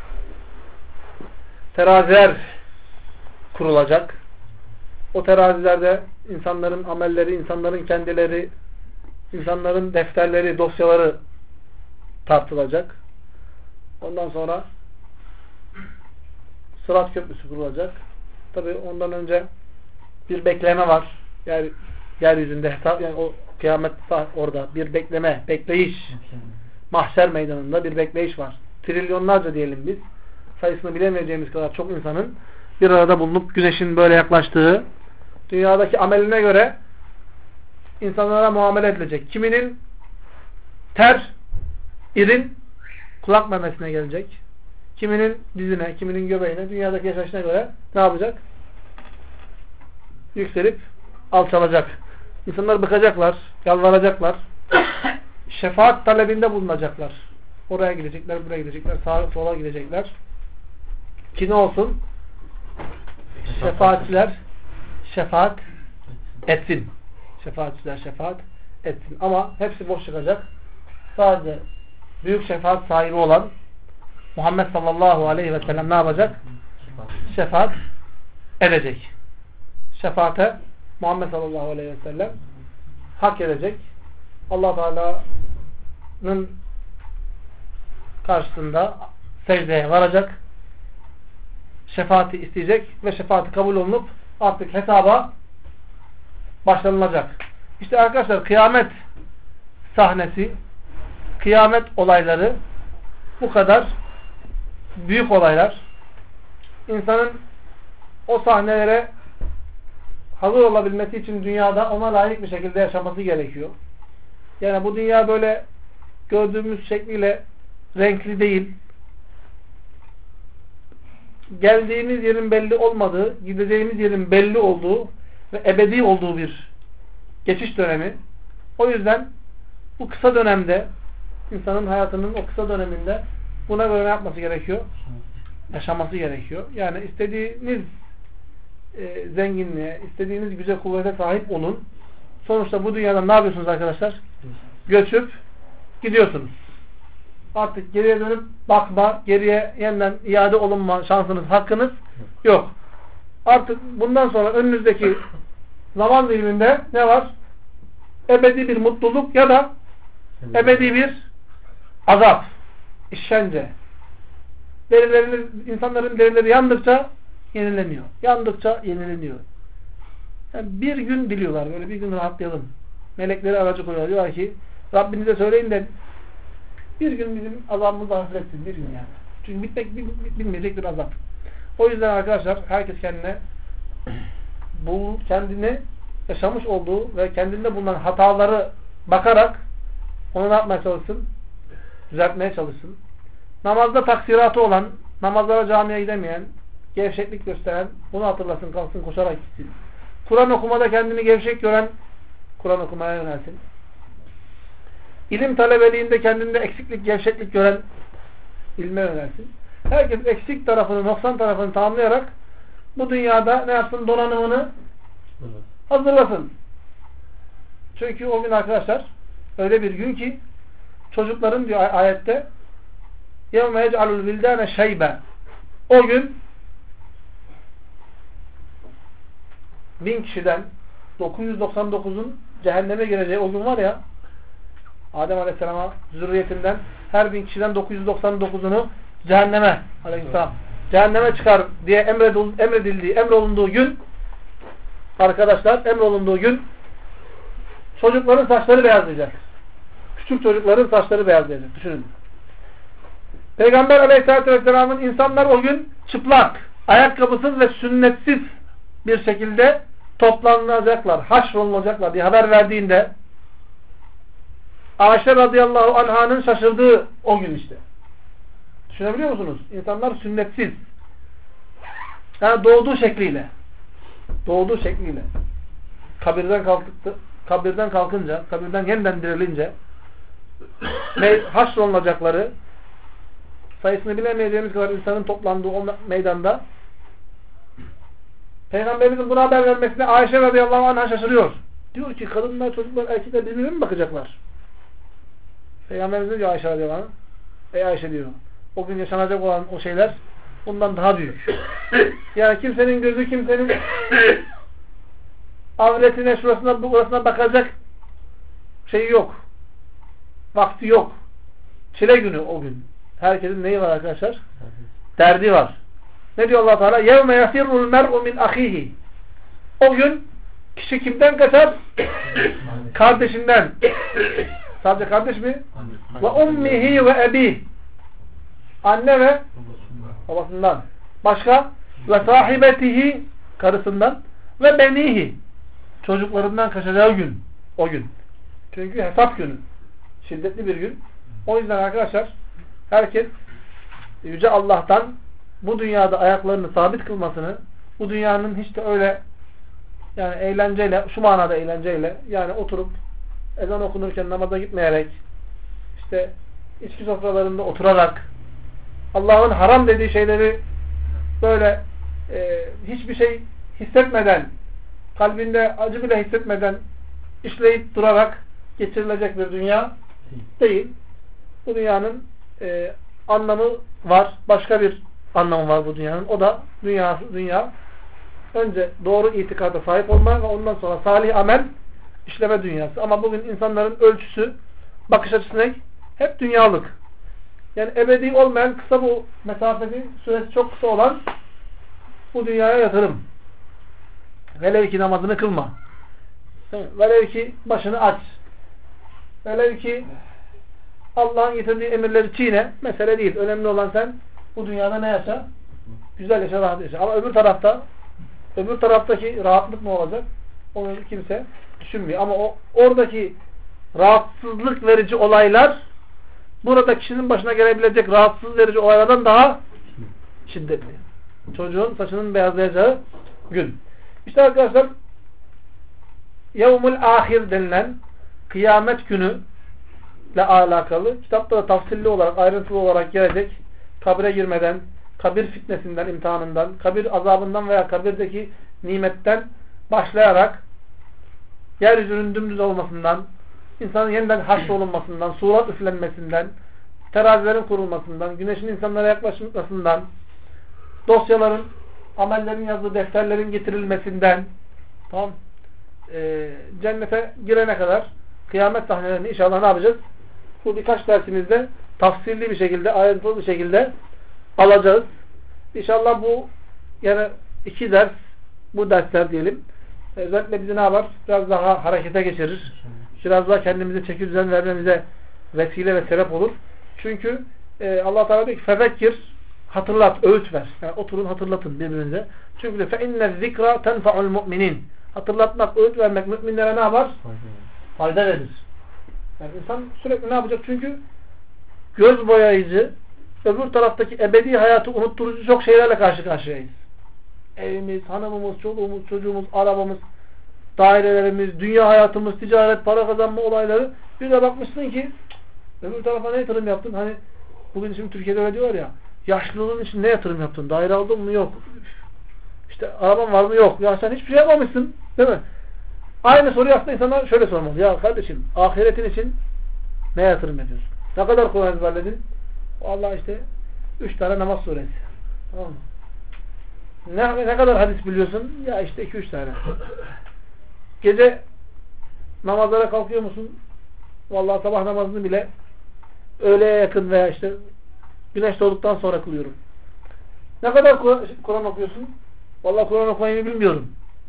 Teraziler kurulacak. O terazilerde insanların amelleri, insanların kendileri, insanların defterleri, dosyaları tartılacak. Ondan sonra Sırat Köprüsü kurulacak. Tabi ondan önce bir bekleme var. Yani yeryüzünde hesap, yani o kıyamet orada bir bekleme, bekleyiş. Mahşer meydanında bir bekleyiş var. Trilyonlarca diyelim biz. Sayısını bilemeyeceğimiz kadar çok insanın bir arada bulunup güneşin böyle yaklaştığı, dünyadaki ameline göre insanlara muamele edilecek. Kiminin ter, irin kulak memesine gelecek. Kiminin dizine, kiminin göbeğine, dünyadaki yaşayışına göre ne yapacak? Yükselip alçalacak. İnsanlar bıkacaklar, yalvaracaklar. Şefaat talebinde bulunacaklar. Oraya gidecekler, buraya gidecekler, sağa sola gidecekler. Ki ne olsun? Şefaatçiler şefaat etsin. Şefaatçiler şefaat etsin. Ama hepsi boş çıkacak. Sadece büyük şefaat sahibi olan Muhammed sallallahu aleyhi ve sellem ne yapacak? Şefaat edecek. Şefaate Muhammed sallallahu aleyhi ve sellem hak edecek. Allah Teala'nın karşısında secdeye varacak. Şefaati isteyecek ve şefaati kabul olunup artık hesaba başlanılacak. İşte arkadaşlar kıyamet sahnesi, kıyamet olayları bu kadar büyük olaylar. İnsanın o sahnelere hazır olabilmesi için dünyada ona layık bir şekilde yaşaması gerekiyor. Yani bu dünya böyle gördüğümüz şekliyle renkli değil. Geldiğimiz yerin belli olmadığı, gideceğimiz yerin belli olduğu ve ebedi olduğu bir geçiş dönemi. O yüzden bu kısa dönemde insanın hayatının o kısa döneminde buna göre ne yapması gerekiyor? Yaşaması gerekiyor. Yani istediğiniz zenginliğe, istediğiniz güce, kuvvete sahip olun. Sonuçta bu dünyadan ne yapıyorsunuz arkadaşlar? Göçüp gidiyorsunuz. Artık geriye dönüp bakma, geriye yeniden iade olunma şansınız, hakkınız yok. Artık bundan sonra önünüzdeki zaman diliminde ne var? Ebedi bir mutluluk ya da ebedi bir azap, işkence. İnsanların derileri yandıkça yenileniyor. Yandıkça yenileniyor. Yani bir gün diliyorlar, böyle bir gün rahatlayalım. Melekleri aracı koyuyorlar. Diyorlar ki Rabbinize söyleyin de bir gün bizim azabımızı hafifletsin. Bir gün yani. Çünkü bitmek bilmeyecek bir azap. O yüzden arkadaşlar herkes kendini yaşamış olduğu ve kendinde bulunan hataları bakarak onu ne yapmaya çalışsın? Düzeltmeye çalışsın. Namazda taksiratı olan, namazlara camiye gidemeyen, gevşeklik gösteren, bunu hatırlasın, kalsın, koşarak gitsin. Kur'an okumada kendini gevşek gören, Kur'an okumaya yönelsin. İlim talebeliğinde kendinde eksiklik, gevşeklik gören, ilme yönelsin. Herkes eksik tarafını, noksan tarafını tamamlayarak bu dünyada ne yapsın? Donanımını hazırlasın. Çünkü o gün arkadaşlar öyle bir gün ki çocukların diyor ayette يَوْمَ يَجْعَلُ الْوِلْدَانَ شَيْبًا o gün 1000 kişiden 999'un cehenneme gireceği o gün var ya, Adem Aleyhisselam'a zürriyetinden her 1000 kişiden 999'unu cehenneme Aleyhisselam cehenneme çıkar diye emrolunduğu gün arkadaşlar, emrolunduğu gün çocukların saçları beyazlayacak. Küçük çocukların saçları beyazlayacak. Düşünün. Peygamber Aleyhisselatü Vesselam'ın insanlar o gün çıplak, ayakkabısız ve sünnetsiz bir şekilde toplanacaklar, haşrolunacaklar diye haber verdiğinde Ayşe radıyallahu anh'ın şaşırdığı o gün işte. Düşünebiliyor musunuz? İnsanlar sünnetsiz. Yani doğduğu şekliyle. Doğduğu şekliyle. Kabirden kalkınca, kabirden yeniden dirilince haşrolunacakları sayısını bilemeyeceğimiz kadar insanın toplandığı o meydanda Peygamberimizin buna haber vermesine Ayşe radıyallahu anh'a şaşırıyor. Diyor ki kadınlar, çocuklar, erkekler birbirine mi bakacaklar? Peygamberimiz diyor Ayşe radıyallahu anh. Ey Ayşe diyor. O gün yaşanacak olan o şeyler bundan daha büyük. Yani kimsenin gözü kimsenin avretine, şurasına, burasına bakacak şeyi yok. Vakti yok. Çile günü o gün. Herkesin neyi var arkadaşlar? Derdi var. Ne diyor Allah Teala? يَوْمَ يَفِرُّ الْمَرْءُ مِنْ أَخِيهِ O gün kişi kimden kaçar? Kardeşinden. Sadece kardeş mi? Ve ummihi ve ebi. Anne ve babasından. Başka? Ve sahibetihi karısından ve benihi çocuklarından kaçacağı gün. O gün. Çünkü hesap günü. Şiddetli bir gün. O yüzden arkadaşlar herkes Yüce Allah'tan bu dünyada ayaklarını sabit kılmasını, bu dünyanın hiç de öyle yani eğlenceyle, şu manada eğlenceyle yani oturup ezan okunurken namaza gitmeyerek işte içki sofralarında oturarak Allah'ın haram dediği şeyleri böyle hiçbir şey hissetmeden, kalbinde acı bile hissetmeden işleyip durarak geçirilecek bir dünya değil. Bu dünyanın anlamı var. Başka bir anlamı var bu dünyanın. O da dünya önce doğru itikada sahip olma ve ondan sonra salih amel işleme dünyası. Ama bugün insanların ölçüsü, bakış açısı ne? Hep dünyalık. Yani ebedi olmayan, kısa bu mesafesi, süresi çok kısa olan bu dünyaya yatırım. Velev ki namazını kılma. Velev ki başını aç. Velev ki Allah'ın getirdiği emirleri çiğne. Mesele değil. Önemli olan sen bu dünyada ne yaşa? Güzel yaşa, rahat yaşa. Ama öbür taraftaki rahatlık ne olacak? Onu kimse düşünmüyor. Ama oradaki rahatsızlık verici olaylar burada kişinin başına gelebilecek rahatsız verici olaylardan daha şiddetli. Çocuğun saçının beyazlayacağı gün. İşte arkadaşlar Yevmul Ahir denilen kıyamet günü ile alakalı kitapta da tafsilli olarak, ayrıntılı olarak gelecek kabre girmeden, kabir fitnesinden, imtihanından, kabir azabından veya kabirdeki nimetten başlayarak yeryüzünün dümdüz olmasından, insanın yeniden haşrolunmasından, surat üflenmesinden, terazilerin kurulmasından, güneşin insanlara yaklaşmasından, dosyaların, amellerin yazdığı defterlerin getirilmesinden, tamam, cennete girene kadar kıyamet sahnelerini inşallah ne yapacağız? Bu birkaç dersimizde tafsilli bir şekilde, ayrıntılı bir şekilde alacağız. İnşallah bu yani 2 ders, bu dersler diyelim. Özellikle bizi ne yapar? Biraz daha harekete geçirir. Biraz daha kendimize çeki düzen vermemize vesile ve sebep olur. Çünkü Allah Teala diyor ki fezekir, hatırlat, öğüt ver. Yani oturun hatırlatın birbirinize. Çünkü de fe inne zikra tenfa'ul mu'minin. Hatırlatmak, öğüt vermek müminlere ne yapar? Fayda verir. Yani insan sürekli ne yapacak? Çünkü göz boyayıcı, öbür taraftaki ebedi hayatı unutturucu çok şeylerle karşı karşıyayız. Evimiz, hanımımız, çoluğumuz, çocuğumuz, arabamız, dairelerimiz, dünya hayatımız, ticaret, para kazanma olayları. Bir de bakmışsın ki öbür tarafa ne yatırım yaptın? Hani bugün şimdi Türkiye'de öyle diyorlar ya, yaşlılığın için ne yatırım yaptın? Daire aldın mı? Yok. İşte araban var mı? Yok. Ya sen hiçbir şey yapmamışsın. Değil mi? Aynı soruyu aslında insanlar şöyle sormalı. Ya kardeşim, ahiretin için ne yatırım ediyorsun? Ne kadar Kur'an ezberledin? Vallahi işte 3 tane namaz suresi. Tamam mı? Ne kadar hadis biliyorsun? Ya işte 2-3 tane. Gece namazlara kalkıyor musun? Vallahi sabah namazını bile öğleye yakın veya işte güneş doğduktan sonra kılıyorum. Ne kadar Kur'an okuyorsun? Vallahi Kur'an okumayı bilmiyorum.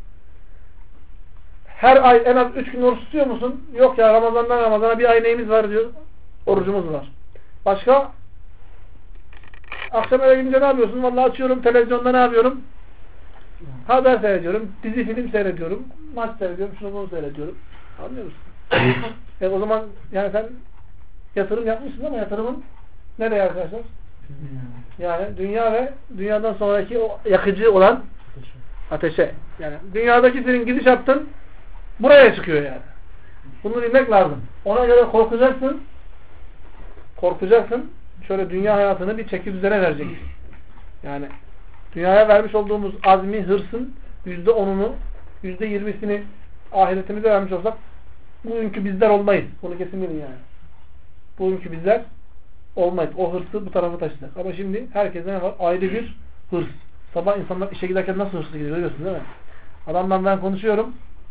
Her ay en az 3 gün oruç tutuyor musun? Yok ya, Ramazan'dan Ramazan'a bir ay neyimiz var diyor. Orucumuz var. Başka? Akşam eve gidince ne yapıyorsun? Vallahi açıyorum televizyonda, ne yapıyorum? Haber seyrediyorum, dizi film seyrediyorum, maç seyrediyorum, şunu bunu seyrediyorum. Anlıyor musun? O zaman yani sen yatırım yapmışsın ama yatırımın nereye arkadaşlar? Yani dünya ve dünyadan sonraki o yakıcı olan ateşe. Yani dünyadaki senin gidiş hattın buraya çıkıyor yani. Bunu bilmek lazım. Ona göre korkacaksın. Korkacaksın. Şöyle dünya hayatını bir çeki düzene vereceksin. Yani dünyaya vermiş olduğumuz azmi, hırsın %10'unu, %20'sini ahiretimize vermiş olsak bugünkü bizler olmayız. Bunu kesin bilin yani. Bugünkü bizler olmayız. O hırsı bu tarafa taşıyacak. Ama şimdi herkese ne var? Ayrı bir hırs. Sabah insanlar işe giderken nasıl hırslı gidiyor görüyorsun değil mi? Adamdan ben konuşuyorum.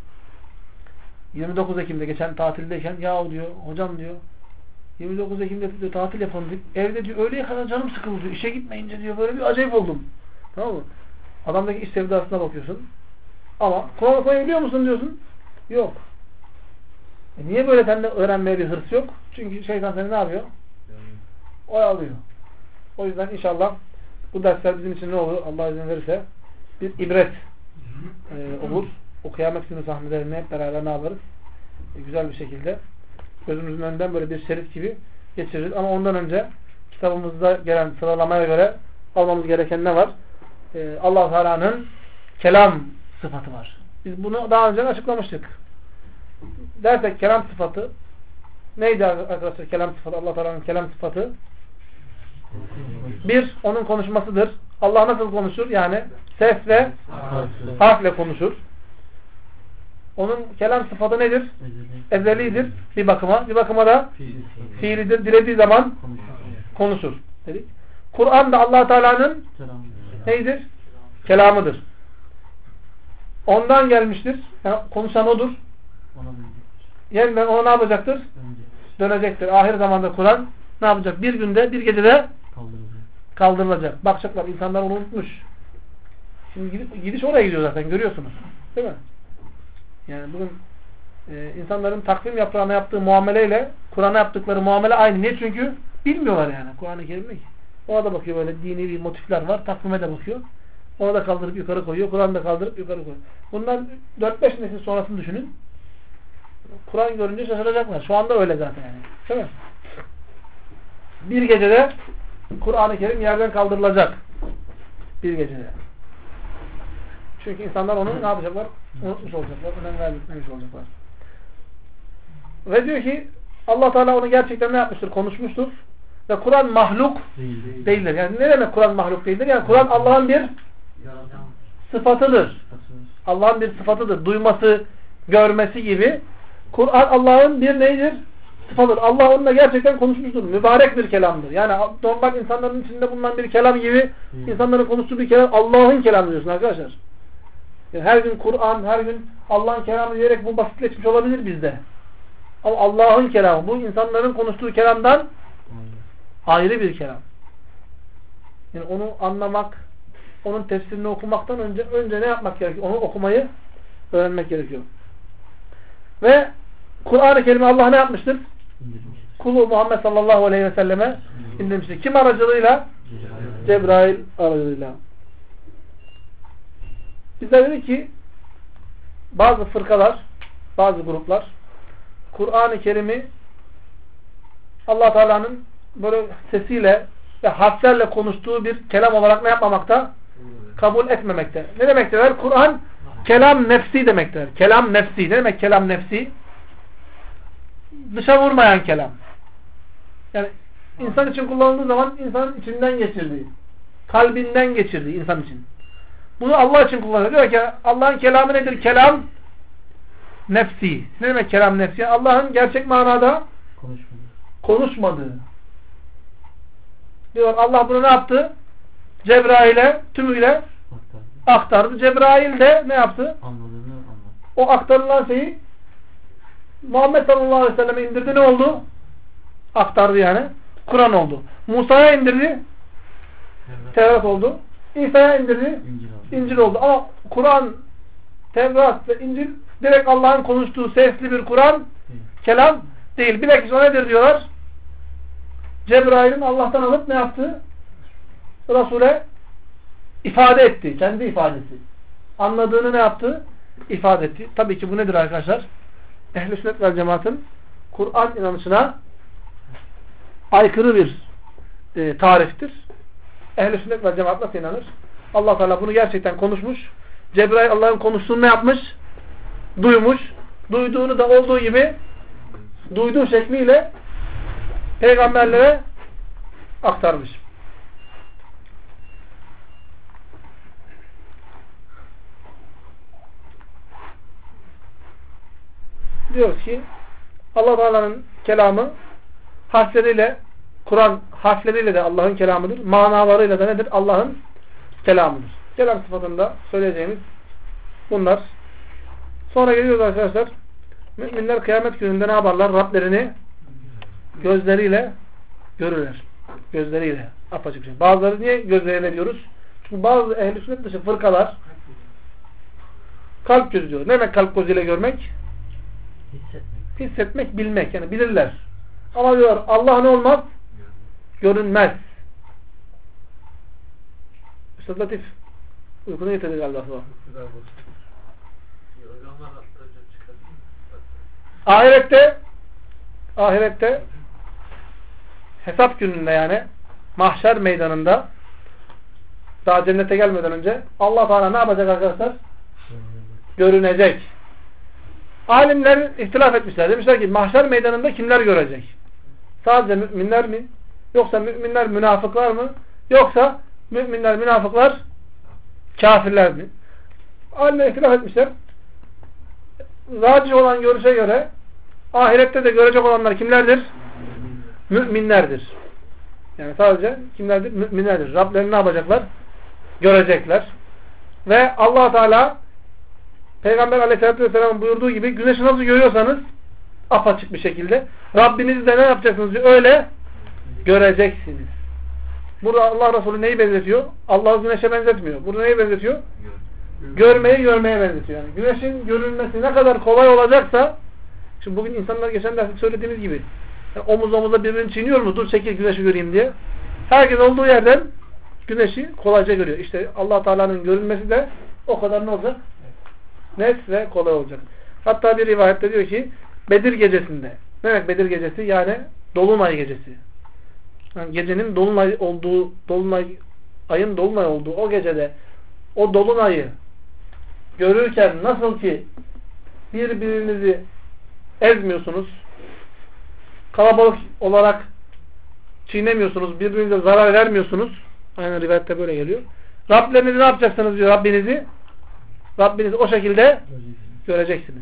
29 Ekim'de geçen tatildeyken ya diyor, hocam diyor 29 Ekim'de diyor, tatil yapalım diyor. Evde diyor öğleye kadar canım sıkıldı diyor. İşe gitmeyince diyor böyle bir acayip oldum. Tamam mı? Adamdaki iş sevdasına bakıyorsun. Ama Kur'an okumayı biliyor musun diyorsun. Yok. Niye böyle sende öğrenmeye bir hırs yok? Çünkü şeytan seni ne yapıyor? Oyalıyor. O yüzden inşallah bu dersler bizim için ne olur? Allah izin verirse bir ibret olur. O kıyamet günü sahnelerini hep beraber ne yaparız? Güzel bir şekilde gözümüzün önünden böyle bir şerit gibi geçiririz. Ama ondan önce kitabımızda gelen sıralamaya göre almamız gereken ne var? Allah Teala'nın kelam sıfatı var. Biz bunu daha önce açıklamıştık. Dersek kelam sıfatı neydi arkadaşlar kelam sıfatı? Allah Teala'nın kelam sıfatı bir, onun konuşmasıdır. Allah nasıl konuşur? Yani ses ve harfle konuşur. Onun kelam sıfatı nedir? Ezelidir bir bakıma. Bir bakıma da fiilidir. Dilediği zaman konuşur. Dedik. Kur'an da Allah Teala'nın neydir? Kelamıdır. Ondan gelmiştir. Yani konuşan odur. Yeniden ona ne yapacaktır? Dönecektir. Ahir zamanda Kur'an ne yapacak? Bir günde, bir gecede kaldırılacak. Bakacaklar. İnsanlar onu unutmuş. Şimdi gidiş oraya gidiyor zaten. Görüyorsunuz. Değil mi? Yani bugün insanların takvim yaprağına yaptığı muameleyle Kur'an'a yaptıkları muamele aynı. Niye? Çünkü bilmiyorlar yani. Kur'an-ı Kerim'de. Ona da bakıyor böyle dini bir motifler var. Takvime de bakıyor. Onu da kaldırıp yukarı koyuyor. Kur'an'ı da kaldırıp yukarı koyuyor. Bundan 4-5 nesil sonrasını düşünün. Kur'an görünce şaşıracaklar. Şu anda öyle zaten yani. Değil mi? Bir gecede Kur'an-ı Kerim yerden kaldırılacak. Bir gecede. Çünkü insanlar onu ne yapacaklar? Unutmuş olacaklar. Önem vermemiş olacaklar. Ve diyor ki Allah Teala onu gerçekten ne yapmıştır? Konuşmuştur. Ve Kur'an mahluk değildir. Yani ne demek Kur'an mahluk değildir? Yani Kur'an Allah'ın bir sıfatıdır. Allah'ın bir sıfatıdır. Duyması, görmesi gibi. Kur'an Allah'ın bir neydir? Sıfatıdır. Allah onunla gerçekten konuşmuştur. Mübarek bir kelamdır. Yani normal insanların içinde bulunan bir kelam gibi insanların konuştuğu bir kelam Allah'ın kelamı diyorsun arkadaşlar. Yani her gün Kur'an, her gün Allah'ın kelamı diyerek bu basitleşmiş olabilir bizde. Ama Allah'ın kelamı. Bu insanların konuştuğu kelamdan ayrı bir kelam. Yani onu anlamak, onun tefsirini okumaktan önce ne yapmak gerekiyor? Onu okumayı öğrenmek gerekiyor. Ve Kur'an-ı Kerim'i Allah ne yapmıştır? Kulu Muhammed sallallahu aleyhi ve selleme indirmiştir. Kim aracılığıyla? Cebrail aracılığıyla. Bizler dedik ki bazı fırkalar, bazı gruplar Kur'an-ı Kerim'i Allah Teala'nın böyle sesiyle ve harflerle konuştuğu bir kelam olarak ne yapmamakta? Kabul etmemekte. Ne demektir? Kur'an kelam nefsi demektir. Kelam nefsi. Ne demek kelam nefsi? Dışa vurmayan kelam. Yani insan için kullanıldığı zaman insanın içinden geçirdiği, kalbinden geçirdiği insan için. Bunu Allah için kullanıyor. Diyor ki Allah'ın kelamı nedir? Kelam nefsi. Ne demek kelam nefsi? Yani Allah'ın gerçek manada konuşmadığı. Diyor Allah bunu ne yaptı? Cebrail'e tümüyle aktardı. Cebrail de ne yaptı? O aktarılan şeyi Muhammed sallallahu aleyhi ve selleme indirdi. Ne oldu? Aktardı yani. Kur'an oldu. Musa'ya indirdi. Tevrat oldu. İsa'ya indirdi. İncil oldu. Ama Kur'an, Tevrat ve İncil direkt Allah'ın konuştuğu sesli bir Kur'an kelam değil. Bilakis o nedir diyorlar? Cebrail'in Allah'tan alıp ne yaptı? Resul'e ifade etti. Kendi ifadesi. Anladığını ne yaptı? İfade etti. Tabii ki bu nedir arkadaşlar? Ehl-i Sünnet vel Cemaat'ın Kur'an inanışına aykırı bir tariftir. Ehl-i sünnet ve cemaat nasıl inanır? Allah Teala bunu gerçekten konuşmuş. Cebrail Allah'ın konuştuğunu ne yapmış? Duymuş. Duyduğunu da olduğu gibi duyduğu şekliyle peygamberlere aktarmış. Diyoruz ki Allah Teala'nın kelamı harfleriyle, Kur'an harfleriyle de Allah'ın kelamıdır. Manalarıyla da nedir? Allah'ın kelamıdır. Kelam sıfatında söyleyeceğimiz bunlar. Sonra geliyoruz arkadaşlar. Müminler kıyamet gününde ne yaparlar? Rablerini gözleriyle görürler. Gözleriyle. Apaçık şey. Bazıları niye gözleriyle diyoruz? Çünkü bazı ehl-i sünnet dışı fırkalar kalp gözü diyor. Ne demek kalp gözüyle görmek? Hissetmek, bilmek. Yani bilirler. Ama diyor Allah ne olmaz? Görünmez. Üstad Latif. Uykunu getirdi galiba. Ahirette hesap gününde yani mahşer meydanında daha cennete gelmeden önce Allah Teala ne yapacak arkadaşlar? Görünecek. Alimler ihtilaf etmişler. Demişler ki mahşer meydanında kimler görecek? Sadece müminler mi? Yoksa müminler münafıklar mı? Yoksa müminler münafıklar kafirler mi? Alimler ihtilaf etmişler. Racih olan görüşe göre ahirette de görecek olanlar kimlerdir? Müminlerdir. Yani sadece kimlerdir? Müminlerdir. Rablerini ne yapacaklar? Görecekler. Ve Allah Teala Peygamber Aleyhisselatü Vesselam'ın buyurduğu gibi güneşi nasıl görüyorsanız apaçık bir şekilde Rabbinizi de ne yapacaksınız diyor, öyle göreceksiniz. Burada Allah Resulü neyi benzetiyor? Allah'ı güneşe benzetmiyor. Burada neyi benzetiyor? Görmeyi görmeye benzetiyor. Yani güneşin görülmesi ne kadar kolay olacaksa, şimdi bugün insanlar geçen derste söylediğimiz gibi yani omuz omuza birbirini çiğniyor mu? Dur çekil güneşi göreyim diye. Herkes olduğu yerden güneşi kolayca görüyor. İşte Allah Teala'nın görülmesi de o kadar ne olacak? Net ve kolay olacak. Hatta bir rivayette diyor ki Bedir gecesinde. Ne demek Bedir gecesi? Yani Dolunay gecesi. Yani gecenin dolunay olduğu, ayın dolunay olduğu o gecede o dolunayı görürken nasıl ki birbirinizi ezmiyorsunuz, kalabalık olarak çiğnemiyorsunuz, birbirinize zarar vermiyorsunuz. Aynen rivayette böyle geliyor. Rablerinizi ne yapacaksınız diyor, Rabbinizi o şekilde göreceksiniz.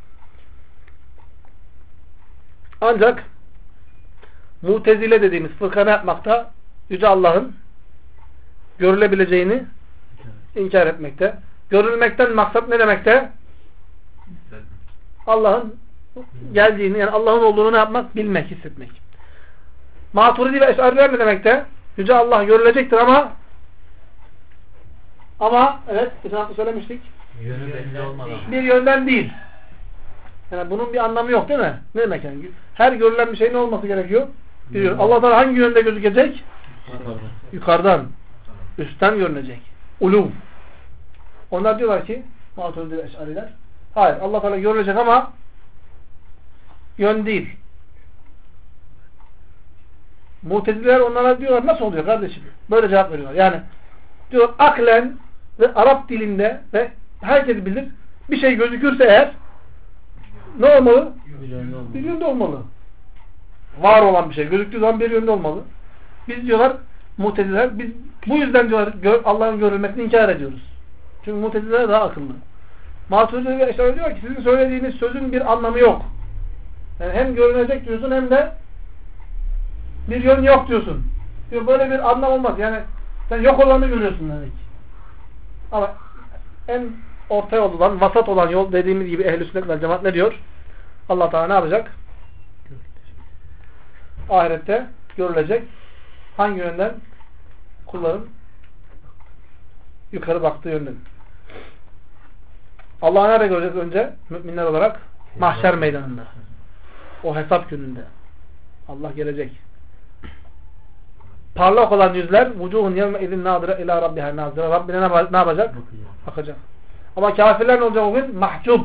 Ancak Mutezile dediğimiz fırka ne yapmakta? Yüce Allah'ın görülebileceğini inkar etmekte. Görülmekten maksat ne demekte? Allah'ın geldiğini, yani Allah'ın olduğunu ne yapmak? Bilmek, hissetmek. Maturidi ve Eş'ariler ne demekte? Yüce Allah görülecektir ama evet, geçen hafta söylemiştik. Bir yönden değil. Yani bunun bir anlamı yok değil mi? Ne demek yani? Her görülen bir şeyin olması gerekiyor. Allah Teala hangi yönde gözükecek? Yukarıdan. Üstten görünecek. Uluv. Onlar diyorlar ki Maturidi ve Eş'ariler, hayır, Allah Teala görülecek ama yön değil. Mutezileler onlara diyorlar nasıl oluyor kardeşim? Böyle cevap veriyorlar. Yani diyor aklen ve Arap dilinde ve herkes bilir bir şey gözükürse eğer ne olmalı? Bir yönde olmalı. Var olan bir şey gözüktüğü zaman bir yönde olmalı. Biz diyorlar Mutezileler, biz bu yüzden diyorlar Allah'ın görülmesini inkar ediyoruz. Çünkü Mutezileler daha akıllı. Maturidi ve Eş'ari diyor ki sizin söylediğiniz sözün bir anlamı yok. Yani hem görünecek diyorsun hem de bir yön yok diyorsun. Diyor böyle bir anlam olmaz. Yani sen yok olanı görüyorsun demek. Ama en orta yol olan, vasat olan yol dediğimiz gibi ehl-i sünnet vel cemaat ne diyor? Allah Teala ne yapacak? Ahirette görülecek. Hangi yönden? Kulların yukarı baktığı yönden. Allah'ı nerede göreceğiz önce? Müminler olarak mahşer meydanında. O hesap gününde. Allah gelecek. Parlak olan yüzler vucuhun yevme izin nadire ila rabbiha nazire. Rabbine ne yapacak? Bakacak. Ama kafirler ne olacak o gün? Mahcub.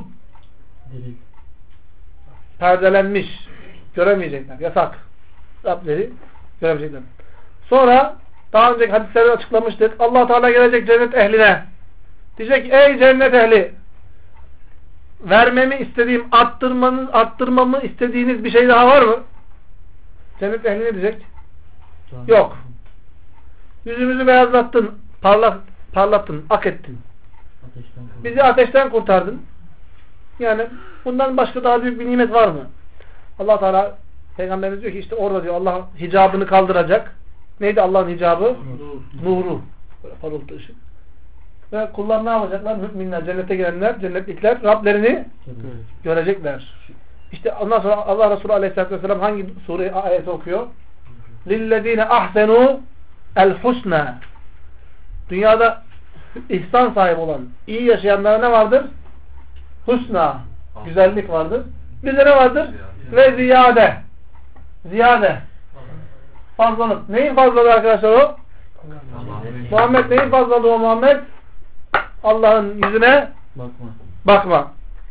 Perdelenmiş. Göremeyecekler. Yasak. Rableri göremeyecekler. Sonra daha önceki hadislerde açıklamıştık. Allah Teala gelecek cennet ehline. Diyecek ki ey cennet ehli, vermemi istediğim, arttırmamı istediğiniz bir şey daha var mı? Cennet ehli ne diyecek? Yok. Yüzümüzü beyazlattın, parlattın, ak ettin. Bizi ateşten kurtardın. Yani bundan başka daha büyük bir nimet var mı? Allah Teala Peygamberimiz diyor ki işte orada diyor Allah hicabını kaldıracak. Neydi Allah'ın hicabı? Nuru. Böyle parıltı ışık. Ve kullar ne yapacaklar? Müminler, cennete girenler, cennetlikler Rablerini görecekler. İşte ondan sonra Allah Resulü Aleyhisselatü Vesselam hangi sure ayeti okuyor? لِلَّذ۪ينَ اَحْسَنُوا الْحُسْنَى. Dünyada ihsan sahibi olan, iyi yaşayanlara ne vardır? Husna. Güzellik vardır. Bizde ne vardır? Ve ziyade. Ziyade. Fazlalık. Neyin fazlalığı arkadaşlar o? Muhammed neyin fazlalığı o Muhammed? Allah'ın yüzüne bakma.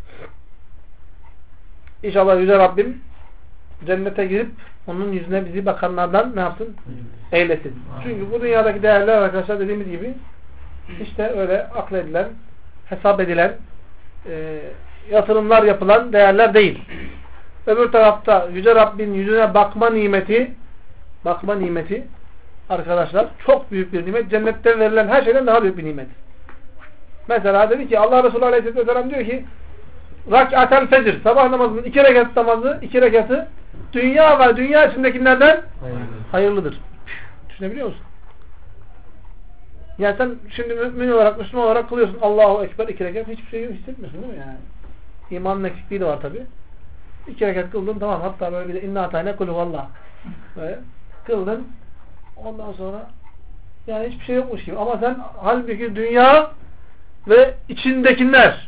İnşallah Yüce Rabbim cennete girip onun yüzüne bizi bakanlardan ne yapsın? Eylesin. Çünkü bu dünyadaki değerler arkadaşlar dediğimiz gibi işte öyle akledilen, hesap edilen, yatırımlar yapılan değerler değil. Öbür tarafta Yüce Rabbin yüzüne bakma nimeti arkadaşlar çok büyük bir nimet. Cennette verilen her şeyden daha büyük bir nimet. Mesela dedi ki Allah Resulü Aleyhisselatü Vesselam diyor ki rak'atel fecr, sabah namazının 2 rekatı dünya ve dünya içindekilerden hayırlıdır. Düşünebiliyor musun? Yani sen şimdi mümin olarak, Müslüman olarak kılıyorsun. Allahu Ekber 2 rekat, hiçbir şey hissetmiyorsun değil mi yani? İmanın eksikliği de var tabi. 2 rekat kıldın tamam, hatta böyle bir de inna atayne kulü vallah. Böyle kıldın. Ondan sonra yani hiçbir şey yokmuş gibi. Ama sen halbuki dünya ve içindekiler.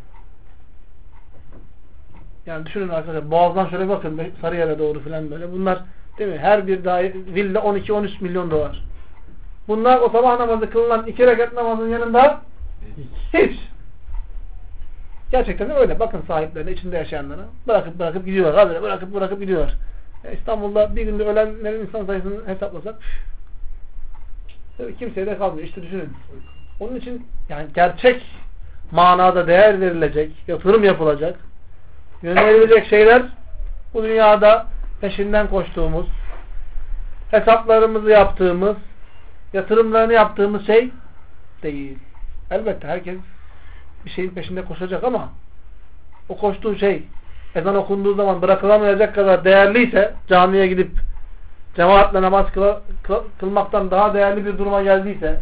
Yani düşünün arkadaşlar, Boğaz'dan şöyle bakın Sarıyer'e doğru filan böyle. Bunlar değil mi? Her bir villa 12-13 milyon dolar. Bunlar o sabah namazı kılınan 2 rekat namazın yanında hiç. Gerçekten de öyle. Bakın sahiplerine, içinde yaşayanlara. Bırakıp gidiyorlar. Habire bırakıp gidiyorlar. İstanbul'da bir günde ölenlerin insan sayısını hesaplasak kimseye de kalmıyor. İşte düşünün. Onun için yani gerçek manada değer verilecek, yatırım yapılacak, yönelilecek şeyler bu dünyada peşinden koştuğumuz, hesaplarımızı yaptığımız, yatırımlarını yaptığımız şey değil. Elbette herkes bir şeyin peşinde koşacak ama o koştuğu şey ezan okunduğu zaman bırakılamayacak kadar değerliyse, camiye gidip cemaatle namaz kılmaktan daha değerli bir duruma geldiyse,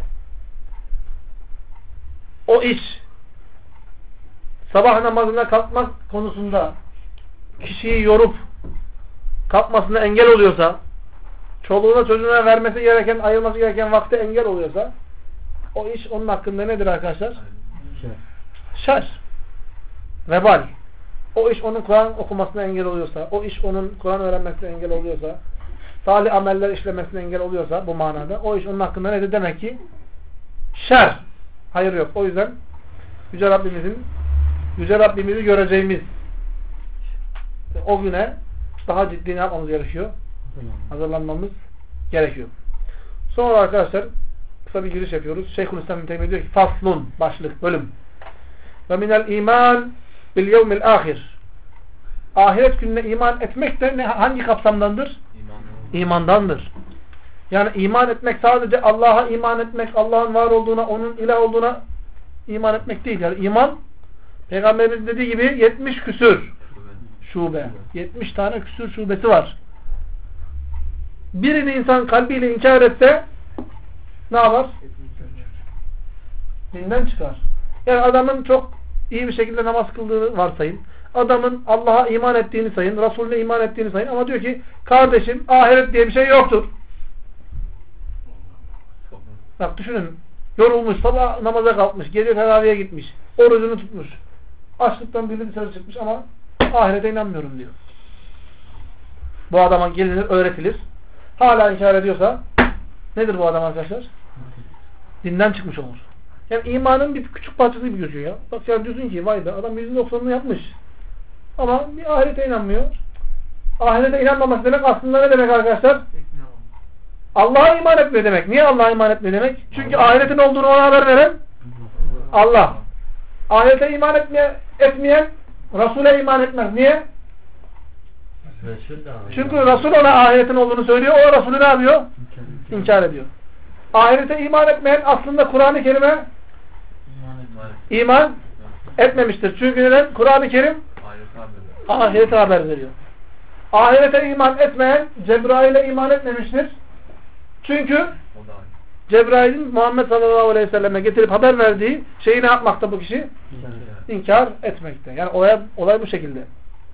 o iş sabah namazına kalkmak konusunda kişiyi yorup kalkmasına engel oluyorsa, çoluğuna çocuğuna vermesi gereken, ayırması gereken vakte engel oluyorsa, o iş onun hakkında nedir arkadaşlar? Şer. Vebal. O iş onun Kur'an okumasına engel oluyorsa, o iş onun Kur'an öğrenmesine engel oluyorsa, salih ameller işlemesine engel oluyorsa bu manada, o iş onun hakkında nedir? Demek ki şer. Hayır yok. O yüzden Yüce Rabbimizi göreceğimiz o güne daha ciddi ne yapmamız gerekiyor? Hazırlanmamız gerekiyor. Sonra arkadaşlar kısa bir giriş yapıyoruz. Şeyhülislam İbn Teymiyye diyor ki faslun, başlık, bölüm. Ve minel iman bil yevmil ahir. Ahiret gününe iman etmek de hangi kapsamdandır? İmandandır. Yani iman etmek sadece Allah'a iman etmek, Allah'ın var olduğuna, onun ilah olduğuna iman etmek değil. Yani iman, Peygamberimiz dediği gibi 70 küsür şube. 70 tane küsür şubesi var. Birini insan kalbiyle inkar etse ne yapar? Dinden çıkar. Yani adamın çok iyi bir şekilde namaz kıldığını varsayın. Adamın Allah'a iman ettiğini sayın. Resulüne iman ettiğini sayın. Ama diyor ki kardeşim ahiret diye bir şey yoktur. Bak düşünün. Yorulmuş. Sabah namaza kalkmış. Gece teraviye gitmiş. Orucunu tutmuş. Açlıktan biri dışarı çıkmış ama ahirete inanmıyorum diyor. Bu adama gelinir, öğretilir. Hala inkar ediyorsa nedir bu adam arkadaşlar? Dinden çıkmış olur. Yani imanın bir küçük parçası gibi gözüyor ya. Bak yani diyorsun ki vay be adam %90'ını yapmış. Ama bir ahirete inanmıyor. Ahirete inanmaması demek aslında ne demek arkadaşlar? Allah'a iman etmiyor demek. Niye Allah'a iman etmiyor demek? Çünkü ahiretin olduğunu ona haber veren Allah. Ahirete iman etmeyen Resul'e iman etmez. Niye? Çünkü Resul ona ahiretin olduğunu söylüyor. O Resulü ne yapıyor? İnkar ediyor. Ahirete iman etmeyen aslında Kur'an-ı Kerim'e iman etmemiştir. Çünkü neden? Kur'an-ı Kerim ahirete haber veriyor. Ahirete iman etmeyen Cebrail'e iman etmemiştir. Çünkü Cebrail'in Muhammed sallallahu aleyhi ve selleme getirip haber verdiği şeyi ne yapmakta bu kişi? İnkar etmekte. Yani olay bu şekilde.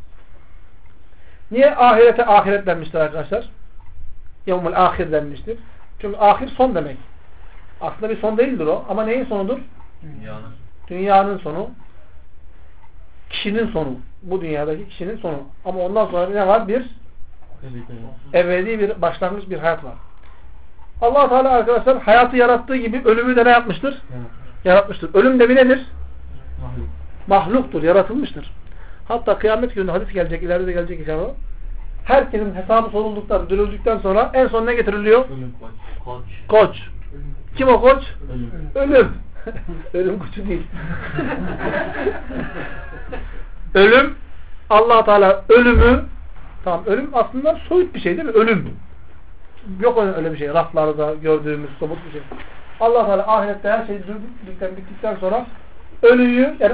Niye ahirete ahiret denmiştir arkadaşlar? Yevmul ahir denmiştir. Çünkü ahir son demek. Aslında bir son değildir o. Ama neyin sonudur? Dünyanın sonu. Kişinin sonu. Bu dünyadaki kişinin sonu. Ama ondan sonra ne var? Bir ebedi bir başlangıç, bir hayat var. Allah Teala arkadaşlar hayatı yarattığı gibi ölümü de ne yapmıştır? Yaratmıştır. Ölüm de bir nedir? Mahluktur, yaratılmıştır. Hatta kıyamet günü hadis gelecek, ileride de gelecek inşallah. Herkesin hesabı sorulduktan, dürüldükten sonra en son ne getiriliyor? Koç. Kim o koç? Ölüm. Ölüm koçu değil. Ölüm, Allah Teala ölümü, tamam, ölüm aslında soyut bir şey değil mi? Ölüm. Yok öyle bir şey. Raflarda gördüğümüz somut bir şey. Allah Teala ahirette her şey bittikten sonra ölüyü, yani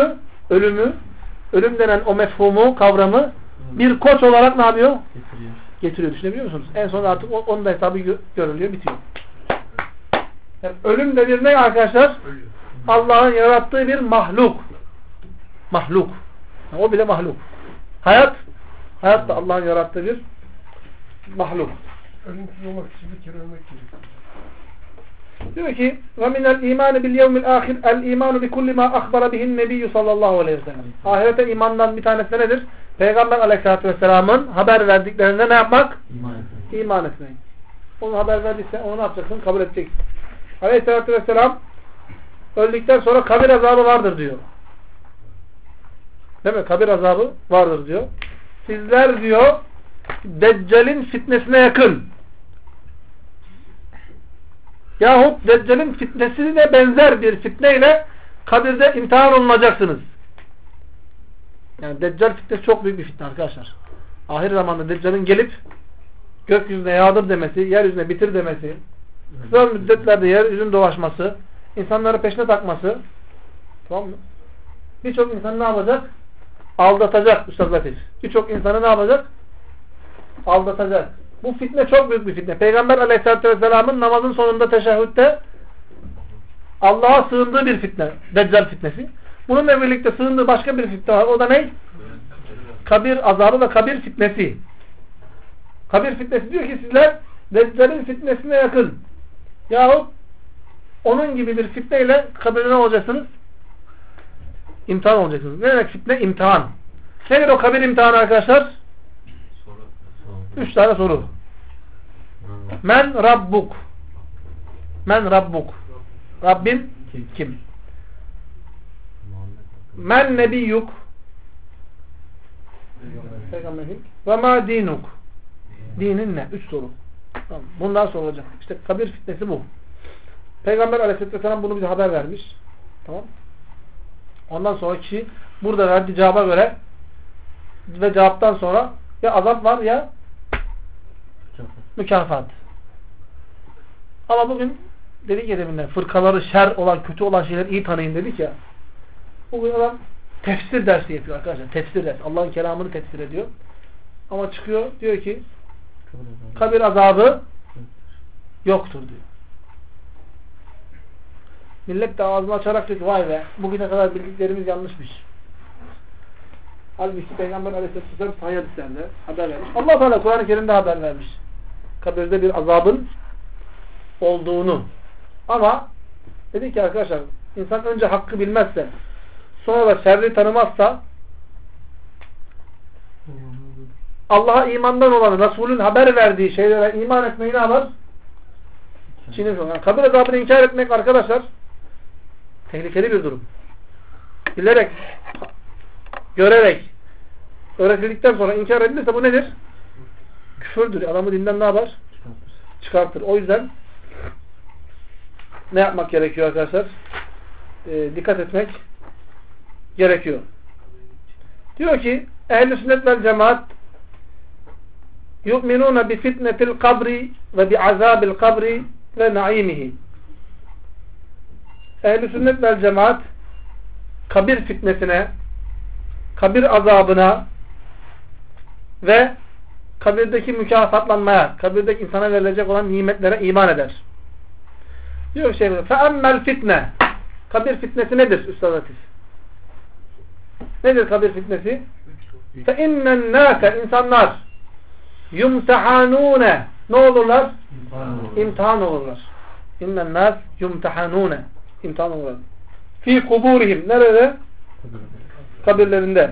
ölüm denen o mefhumu, kavramı bir koç olarak ne yapıyor? Getiriyor. Düşünebiliyor musunuz? En son artık onun da hesabı görülüyor, bitiyor. Yani ölüm de bir ne arkadaşlar? Allah'ın yarattığı bir mahluk. Mahluk. Yani o bile mahluk. Hayat da Allah'ın yarattığı bir mahluk. Ölümsüz olmak için bir kere ölmek gerekiyor. Diyor ki وَمِنَ الْا۪يمَانِ بِالْيَوْمِ الْآخِرِ الْا۪يمَانُ بِكُلِّ مَا اَخْبَرَ بِهِ النَّبِيُّ sallallahu aleyhi ve sellem. Ahirete imandan bir tanesi nedir? Peygamber aleyhissalatü vesselamın haber verdiklerinde ne yapmak? İman etmek. Onu haber verdiyse onu ne yapacaksın? Kabul edeceksin. Aleyhissalatü vesselam öldükten sonra kabir azabı vardır diyor. Değil mi? Kabir azabı vardır diyor. Sizler diyor Deccal'in fitnesine yakın. Yahut Deccal'in fitnesine benzer bir fitneyle kabirde imtihan olunacaksınız. Yani Deccal fitnesi çok büyük bir fitne arkadaşlar. Ahir zamanda Deccal'in gelip gökyüzüne yağdır demesi, yeryüzüne bitir demesi, kısa müddetlerde yeryüzünün dolaşması, insanları peşine takması, tamam mı? Birçok insan ne yapacak? Aldatacak Üstad Latif. Birçok insanı ne yapacak? Aldatacak. Bu fitne çok büyük bir fitne. Peygamber aleyhissalatü vesselamın namazın sonunda teşehhütte Allah'a sığındığı bir fitne. Deccal fitnesi. Bununla birlikte sığındığı başka bir fitne var. O da ne? Kabir azabı ve kabir fitnesi. Kabir fitnesi diyor ki sizler Deccal'in fitnesine yakın. Yahut onun gibi bir fitneyle kabirde ne olacaksınız? İmtihan olacaksınız. Ne demek fitne? İmtihan. Nedir o kabir imtihanı arkadaşlar? 3 tane soru. Men Rabbuk. Men Rabbuk. Rabbin kim? Men Nebiyyuk. Peygamberin. Ve ma dinuk. Dinin ne? 3 soru. Tamam. Bundan sonra olacak. İşte kabir fitnesi bu. Peygamber aleyhisselatü vesselam bunu bize haber vermiş. Tamam. Ondan sonra kişi burada verdiği cevaba göre ve cevaptan sonra ya azap var ya mükafat. Ama bugün dedik ya deminden fırkaları şer olan, kötü olan şeyleri iyi tanıyın dedik ya. Bugün adam tefsir dersi yapıyor arkadaşlar. Tefsir dersi. Allah'ın kelamını tefsir ediyor. Ama çıkıyor diyor ki kabir azabı yoktur diyor. Millet de ağzını açarak diyor ki vay be bugüne kadar bildiklerimiz yanlışmış. Halbuki Peygamber Aleyhisselatü Vesselam sahih hadislerde haber vermiş. Allah Teala Kur'an-ı Kerim'de haber vermiş. Kabirde bir azabın olduğunu. Ama dedik ki arkadaşlar insan önce hakkı bilmezse sonra da şerri tanımazsa Allah'a imandan olan Resul'ün haber verdiği şeylere iman etmeyi ne yapar? Yani kabir azabını inkar etmek arkadaşlar tehlikeli bir durum. Bilerek, görerek, öğretildikten sonra inkar edilirse bu nedir? Küfürdür. Adamı dinden ne yapar? çıkartır. O yüzden ne yapmak gerekiyor arkadaşlar? Dikkat etmek gerekiyor. Diyor ki ehl-i sünnet vel cemaat yu'minuna bi fitnetil kabri ve bi azabil kabri ve naimihi. Ehl-i sünnet vel cemaat kabir fitnesine, kabir azabına ve kabirdeki mükafatlanmaya, kabirdeki insana verilecek olan nimetlere iman eder. Diyor ki فَأَمَّا fitne. Kabir fitnesi nedir Üstad Latif? Nedir kabir fitnesi? فَاِنَّ النَّاسَ insanlar يُمْتَحَانُونَ ne olurlar? İmtihan olurlar. اِنَّ النَّاسِ يُمْتَحَانُونَ İmtihan olurlar. فِي kuburihim. Nerede? Kabirlerinde.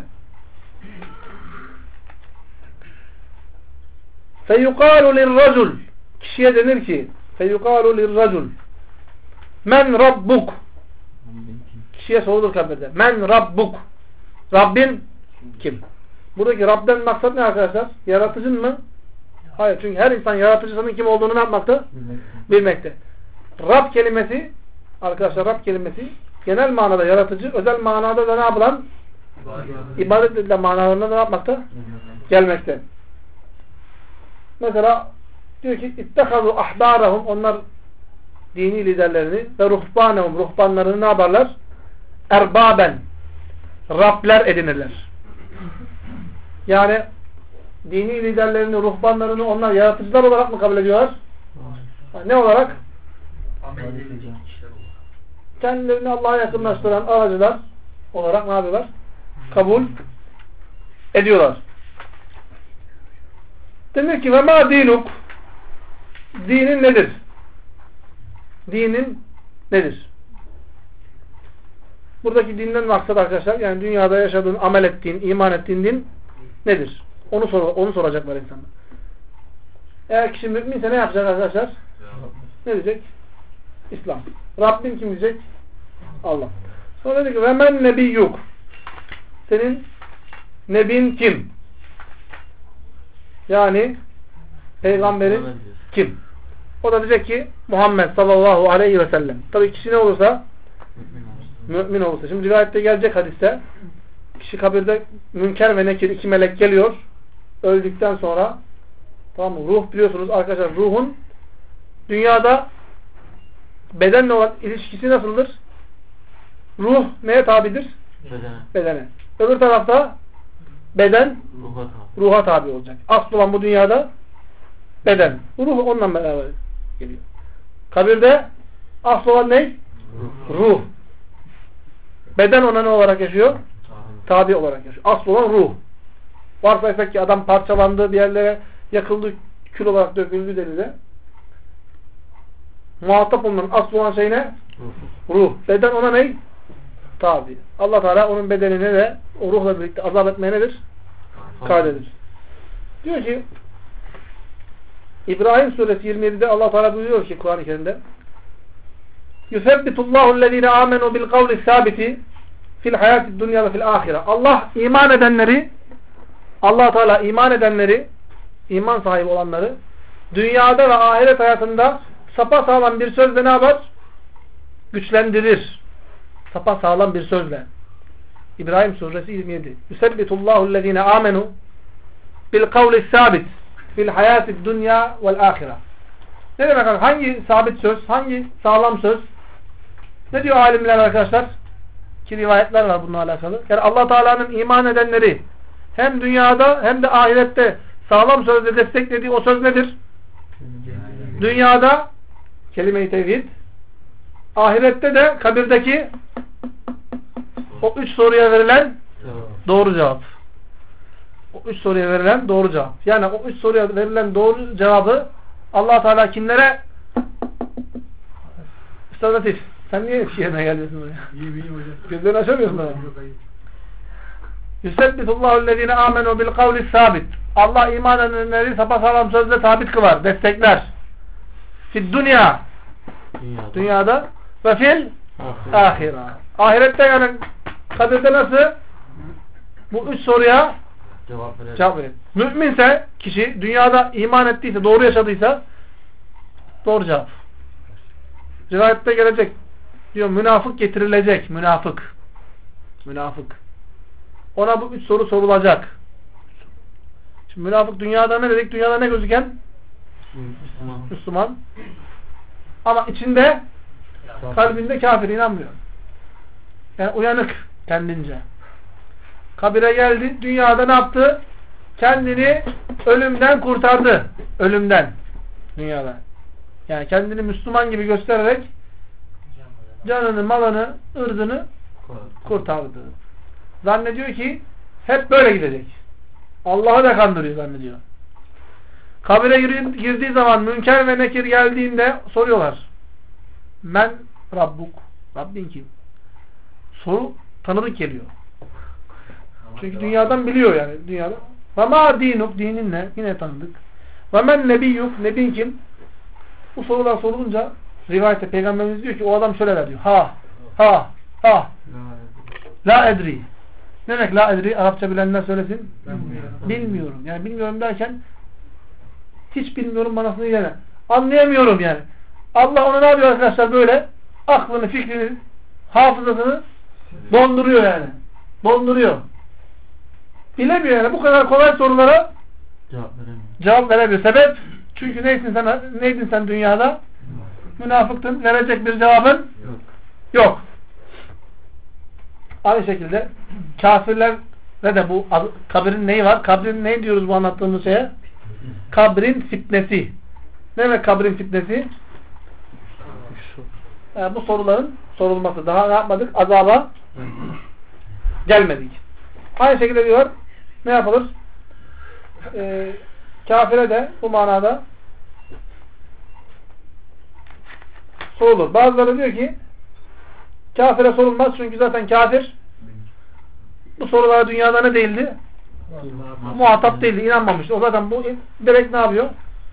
فَيُقَالُ لِلرَّجُلِ kişiye denir ki فَيُقَالُ لِلرَّجُلِ men rabbuk kişiye sorulur kabirde. Men rabbuk Rabbin kim? Buradaki Rab'den maksat ne arkadaşlar? Yaratıcın mı? Hayır. Çünkü her insan yaratıcısının kim olduğunu ne yapmakta? Bilmekte. Rab kelimesi arkadaşlar Rab kelimesi genel manada yaratıcı, özel manada da ne yapılan? İbadet edilen manalarında da ne yapmakta? Gelmekte. Mesela diyor ki ittehadu ahbarahum onlar dini liderlerini ve ruhbanehum ruhbanlarını ne yaparlar? Erbaben Rabler edinirler. Yani dini liderlerini, ruhbanlarını onlar yaratıcılar olarak mı kabul ediyorlar? Ne olarak? Kendilerini Allah'a yakınlaştıran aracılar olarak ne yapıyorlar? Kabul ediyorlar. Demek ki ve ma dinuk dinin nedir? Dinin nedir? Buradaki dinden maksat arkadaşlar yani dünyada yaşadığın, amel ettiğin, iman ettiğin din nedir? Onu soracaklar insanlar. Eğer kişi müminse ne yapacak arkadaşlar? Ne diyecek? İslam. Rabbim kim diyecek? Allah. Sonra dedi ki ve men nebiyyuk senin nebin kim? Yani peygamberin kim? O da diyecek ki Muhammed sallallahu aleyhi ve sellem. Tabii kişi ne olursa mümin olursa. Şimdi rivayette gelecek hadiste kişi kabirde münker ve nekir iki melek geliyor. Öldükten sonra tamam mı? Ruh biliyorsunuz arkadaşlar ruhun dünyada bedenle olan ilişkisi nasıldır? Ruh neye tabidir? Bedene. Öbür tarafta beden ruha tabi olacak. Asıl olan bu dünyada beden. Ruh onunla beraber geliyor. Kabirde asıl olan ne? Ruh. Beden ona ne olarak yaşıyor? Tabi olarak yaşıyor. Asıl olan ruh. Varsaysak ki adam parçalandı, bir yerlere yakıldı, kül olarak döküldü denildi. Muhatap olunan asıl olan şey ne? Ruh. Beden ona ne? Tabi. Allah Teala onun bedenine de o ruhla birlikte azap etmeye nedir? Kadedir. Diyor ki İbrahim suresi 27'de Allah Teala buyuruyor ki Kur'an-ı Kerim'de Yusebbitu ellezine amenu bil kavli sabiti fil hayati dunya ve fil ahire. Allah iman edenleri Allah Teala iman edenleri iman sahibi olanları dünyada ve ahiret hayatında sapasağlam bir sözle ne yapar? Güçlendirir. Sapasağlam bir sözle. İbrahim suresi 27. Yusebbitu ellezine amenu bil kavli sabit fil hayati dunya vel ahire. Ne demek? Hangi sabit söz? Hangi sağlam söz? Ne diyor alimler arkadaşlar? Ki rivayetler var bununla alakalı. Yani Allah Teala'nın iman edenleri hem dünyada hem de ahirette sağlam sözle desteklediği o söz nedir? Dünyada kelime-i tevhid, ahirette de kabirdeki o üç soruya verilen doğru cevap. O üç soruya verilen doğru cevap. Yani o üç soruya verilen doğru cevabı Allah Teala kimlere? Üstad Latif, sen niye bir yerine geliyorsun buraya? İyi hocam. Gözlerini açamıyorsun bana. Yusebbitullahu ellezine amenu bil kavli sabit. Allah iman edenleri sapasağlam sözle sabit kılar, destekler. Fid dünya. Dünyada ve fil ahire. Ahirette yani kabirde nasıl? Bu üç soruya cevap verir. Müminse kişi dünyada iman ettiyse, doğru yaşadıysa Doğru cevap. Rivayette gelecek. Diyor münafık getirilecek. Münafık. Münafık. Ona bu 3 soru sorulacak. Şimdi münafık dünyada ne dedik? Dünyada ne gözüken? Müslüman. Ama içinde kalbinde kafir, inanmıyor. Yani uyanık kendince. Kabire geldi. Dünyada ne yaptı? Kendini ölümden kurtardı. Ölümden. Dünyada. Yani kendini Müslüman gibi göstererek canını, malını, ırzını kurtardı. Zannediyor ki hep böyle gidecek. Allah'ı da kandırıyor zannediyor. Kabire girdiği zaman Münker ve Nekir geldiğinde soruyorlar. Men Rabbuk. Rabbin kim? Soru tanıdık geliyor. Çünkü dünyadan biliyor yani. Dünyada. Ve ma dinuk. Dinin ne? Yine tanıdık. Ve men nebiyyuk. Nebin kim? Bu sorular sorulunca rivayette Peygamberimiz diyor ki o adam şöyle der diyor. Ha. La edri. Ne demek la edri? Arapça bilenler söylesin. Bilmiyorum. Yani bilmiyorum derken hiç bilmiyorum manasını yine. Anlayamıyorum yani. Allah onu ne yapıyor arkadaşlar böyle? Aklını, fikrini, hafızasını donduruyor yani. Donduruyor. Bilemiyor yani. Bu kadar kolay sorulara cevap veremiyor. Sebep? Çünkü neydin sen dünyada? Münafıktın. Verecek bir cevabın yok. Aynı şekilde kafirlerde de bu kabrin neyi var? Kabrin ne diyoruz bu anlattığımız şeye? Kabrin fitnesi. Ne demek kabrin fitnesi? Yani bu soruların sorulması. Daha ne yapmadık? Azaba gelmedik. Aynı şekilde diyor ne yapılır? Kafire de bu manada sorulur. Bazıları diyor ki kafire sorulmaz çünkü zaten kafir bu sorulara dünyada ne değildi? Muhatap değildi. İnanmamıştı. O zaten bu direkt ne yapıyor?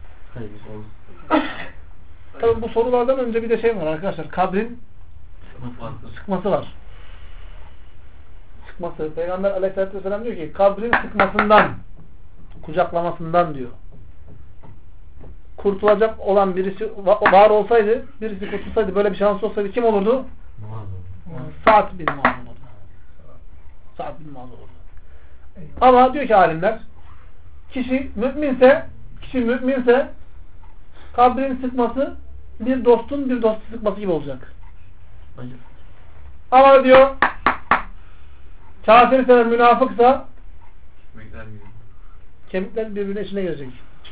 Tabii bu sorulardan önce bir de şey var arkadaşlar. Kabrin sıkması var. Sıkması. Peygamber Aleyhisselatü Vesselam diyor ki kabrin sıkmasından, kucaklamasından diyor. Kurtulacak olan birisi var olsaydı, birisi kurtulsaydı, böyle bir şans olsaydı kim olurdu? Sa'd bin Muaz olurdu. Sa'd bin Muaz olurdu. Ama diyor ki alimler, kişi müminse kabrin sıkması bir dostun bir dostu sıkması gibi olacak. Hayır. Ama diyor kafirse, münafıksa kemikler birbirine içine girecek.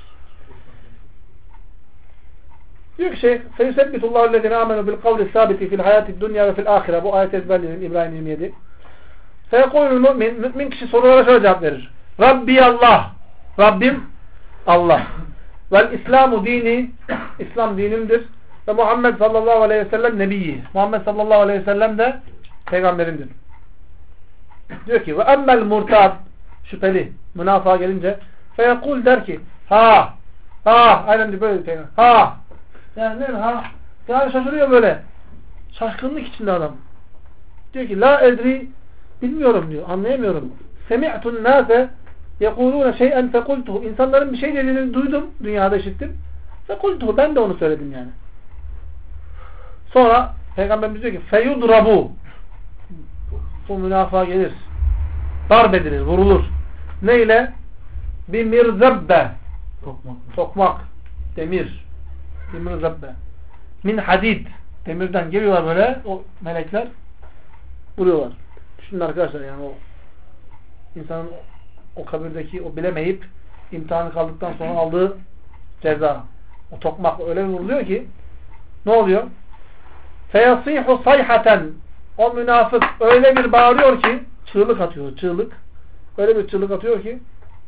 Diyor ki şeyh فَيُسَبِّتُ اللّٰهُ الَّذِينَ آمَنُوا بِالْقَوْلِ الثَّابِتِ فِي الْحَيَاةِ الدُّنْيَا وَفِي الْآخِرَةِ. Bu ayet ezberleyelim İbrahim 27. فَيَقُولُ الْمُؤْمِنِ Mümin kişi sorulara şöyle cevap verir. Rabbi Allah. Rabbim Allah. Vel İslamu dini. İslam dinimdir. Ve Muhammed sallallahu aleyhi ve sellem nebiyyi. Muhammed sallallahu aleyhi ve sellem de peygamberimdir. Diyor ki ve emmel murtad, şüpheli, münafığa gelince feyekul der ki aynen diyor böyle peygamber. Yani ne yani şaşırıyor böyle. Şaşkınlık içinde adam. Diyor ki la edri, bilmiyorum diyor, anlayamıyorum. Semi'tun nase yekulune şey'en fekultuhu. İnsanların bir şey dediğini duydum, dünyada işittim. Fekultuhu, ben de onu söyledim yani. Sonra Peygamberimiz diyor ki feyudrabu, bu münafığa gelir, darp edilir, vurulur. Neyle? Bir mirzebbe, tokmak, demir, bir mirzebbe, min hadid, demirden geliyorlar böyle o melekler, vuruyorlar. Düşünün arkadaşlar, yani o insanın o kabirdeki o bilemeyip imtihanı kaldıktan sonra aldığı ceza, o tokmak öyle vuruluyor ki ne oluyor? Feyasihu sayhaten, o münafık öyle bir bağırıyor ki, çığlık atıyor, çığlık. Öyle bir çığlık atıyor ki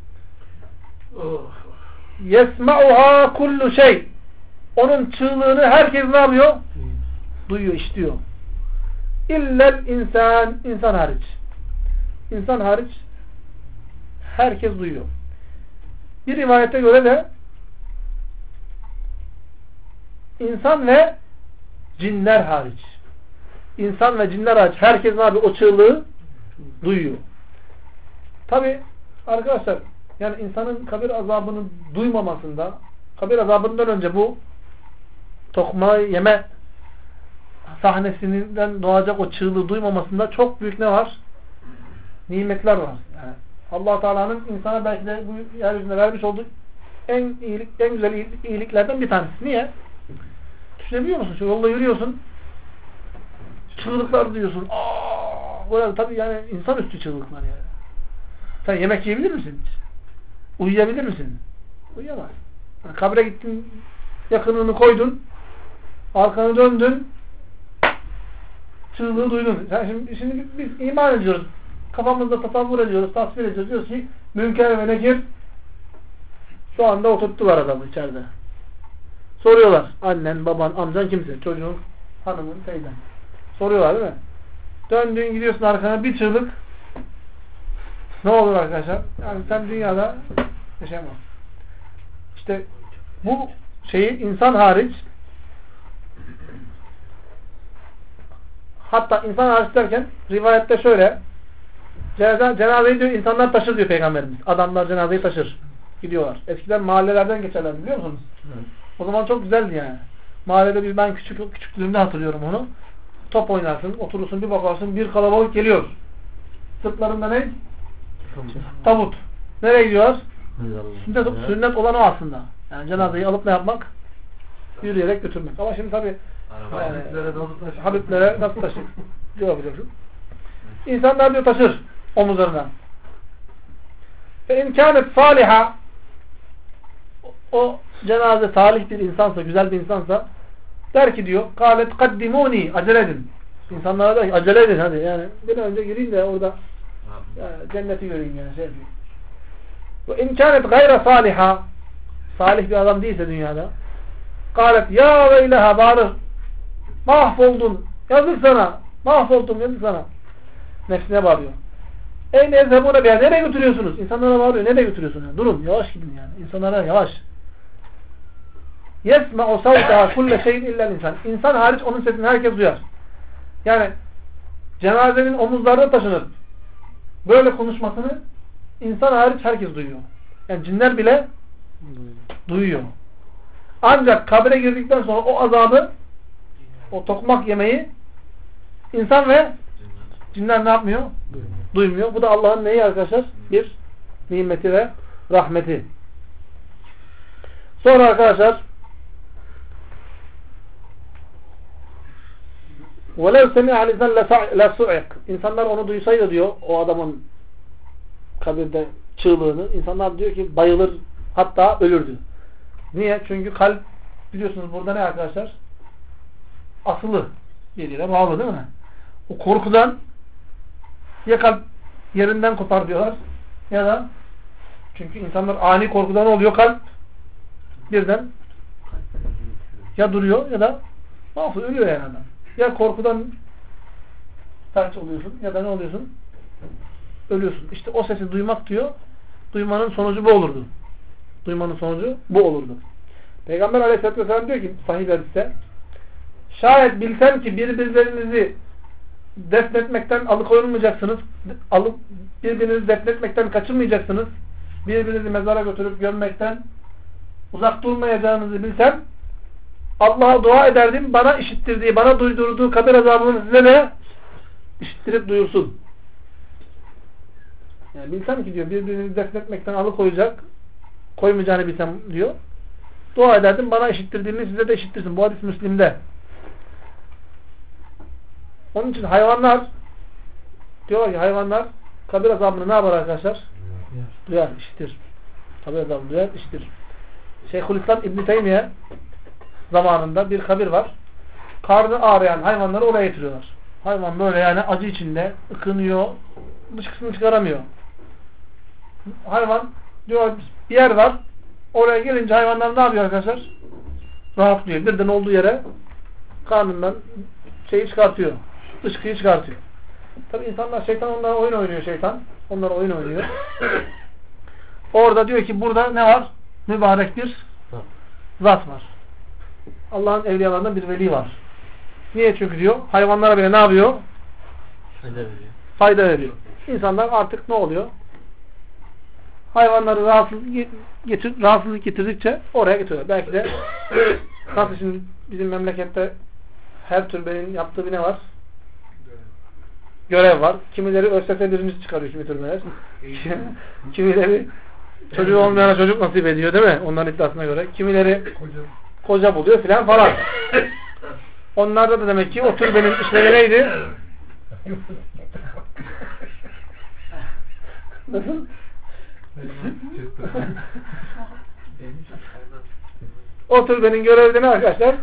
yesma'uha kullu şey, onun çığlığını herkes ne yapıyor? Duyuyor, işitiyor. İllel insan, insan hariç. İnsan hariç herkes duyuyor. Bir rivayete göre de insan ve cinler hariç. İnsan ve cinler hariç herkes ne yapıyor? O çığlığı duyuyor. Tabi arkadaşlar, yani insanın kabir azabını duymamasında, kabir azabından önce bu tokmağı yeme sahnesinden doğacak o çığlığı duymamasında çok büyük ne var? Nimetler var. Yani Allah Teala'nın insana belki de bu yeryüzüne vermiş olduğu en güzel iyiliklerden bir tanesi. Niye? Düşünebiliyor musun? Şu yolda yürüyorsun. Çığlıklar duyuyorsun. Böyle tabii yani insanüstü çığlıklar yani. Sen yemek yiyebilir misin? Uyuyabilir misin? Uyuyamaz. Yani kabre gittin, yakınını koydun, arkanı döndün, çığlığı duydun. Yani şimdi biz iman ediyoruz. Kafamızda tasavvur ediyoruz, tasvir ediyoruz. Diyoruz ki Münker ve Nekir şu anda oturttular adamı içeride. Soruyorlar. Annen, baban, amcan kimsin? Çocuğun, hanımın, teyzen. Soruyorlar değil mi? Döndüğün gidiyorsun arkana bir çığlık. Ne olur arkadaşlar? Yani sen dünyada yaşayamazsın. İşte bu şeyi insan hariç, hatta insan hariç derken rivayette şöyle, cenazeyi diyor insanlar taşır diyor Peygamberimiz. Adamlar cenazeyi taşır. Gidiyorlar. Eskiden mahallelerden geçerler biliyor musunuz? Evet. O zaman çok güzeldi yani. Mahallede ben küçüklüğümde hatırlıyorum onu. Top oynarsın, oturursun, bir bakarsın bir kalabalık geliyor. Sırtlarında ne? Tabut. Nereye gidiyorlar? Sünnet olan o aslında. Yani cenazeyi alıp ne yapmak? Yürüyerek götürmek. Ama şimdi tabi Habiblere nasıl taşır? Diyorsun. İnsanlar diyor taşır omuzlarından. Ve imkânet saliha, o cenaze salih bir insansa, güzel bir insansa der ki diyor, kâlet kaddimûni, acele edin. İnsanlara der ki acele edin hadi yani. Bir an önce gireyim de orada cenneti göreyim yani. Şey yapayım. Ve imkânet gayra saliha, salih bir adam değilse dünyada, kâlet ya veyleha, bağırır. Mahvoldun, yazık sana. Mahvoldum, yazık sana. Nefsine bağırıyor. Ey nezhebune biha, nereye götürüyorsunuz? İnsanlara bağırıyor. Nereye götürüyorsunuz? Yani? Durun, yavaş gidin yani. İnsanlara yavaş. Yesma'u savtaha kulle şeyin illel insan. İnsan hariç onun sesini herkes duyar. Yani cenazenin omuzlarına taşınır. Böyle konuşmasını insan hariç herkes duyuyor. Yani cinler bile duyuyor. Ancak kabre girdikten sonra o azabı, o tokmak yemeği insan ve cinler ne yapmıyor? Duymuyor. Bu da Allah'ın neyi arkadaşlar? Bir nimeti ve rahmeti. Sonra arkadaşlar وَلَوْ سَمِعَ لِذَنْ لَسُعِقْ İnsanlar onu duysaydı diyor, o adamın kabirde çığlığını, insanlar diyor ki bayılır, hatta ölürdü. Niye? Çünkü kalp, biliyorsunuz burada ne arkadaşlar? Asılı bir yere bağlı değil mi? O korkudan ya kalp yerinden kopar diyorlar ya da çünkü insanlar ani korkudan oluyor, kalp birden ya duruyor ya da mahvolur, ölüyor yani adam. Ya korkudan felç oluyorsun ya da ne oluyorsun? Ölüyorsun. İşte o sesi duymak diyor, duymanın sonucu bu olurdu. Duymanın sonucu bu olurdu. Peygamber Aleyhisselatü Vesselam diyor ki sahih hadiste, şayet bilsem ki birbirlerinizi defnetmekten alıkoyulmayacaksınız, birbirinizi defnetmekten kaçınmayacaksınız, birbirinizi mezara götürüp gömmekten uzak durmayacağınızı bilsem, Allah'a dua ederdim, bana işittirdiği, bana duydurduğu kabir azabını size ne? İşittirip duyursun. Yani bilsem ki diyor, birbirinizi defnetmekten alıkoyacak, koymayacağını bilsem diyor, dua ederdim, bana işittirdiğini size de işittirsin. Bu hadis Müslim'de. Onun için hayvanlar, diyorlar ki hayvanlar kabir azabını ne yapar arkadaşlar? Duyar, işitir. Kabir azabını duyar, işitir. Şeyhülislam İbn Teymiye zamanında bir kabir var. Karnı ağrıyan hayvanları oraya getiriyorlar. Hayvan böyle yani acı içinde ıkınıyor, dışkısını çıkaramıyor. Hayvan diyor bir yer var. Oraya gelince hayvanlar ne yapıyor arkadaşlar? Rahatlıyor. Birden olduğu yere karnından şeyi çıkartıyor. Dışkıyı çıkartıyor. Tabi insanlar, şeytan onlara oyun oynuyor şeytan. Onlar oyun oynuyor. Orada diyor ki burada ne var? Mübarek bir zat var. Allah'ın evliyalarından bir veli var. Niye? Çünkü diyor hayvanlara bile ne yapıyor? Fayda veriyor. İnsanlar artık ne oluyor? Hayvanları rahatsızlık getirdikçe oraya getiriyorlar. Belki de Nasıl şimdi bizim memlekette her türbenin yaptığı bir ne var? Görev var. Kimileri ÖSS birincisi çıkarıyor kimi türbeler. Kimileri çocuğu olmayana çocuk nasip ediyor değil mi? Onların iddiasına göre. Kimileri koca buluyor filan falan. Onlarda da demek ki o türbenin işlevi neydi? Nasıl? O türbenin görevi de ne arkadaşlar?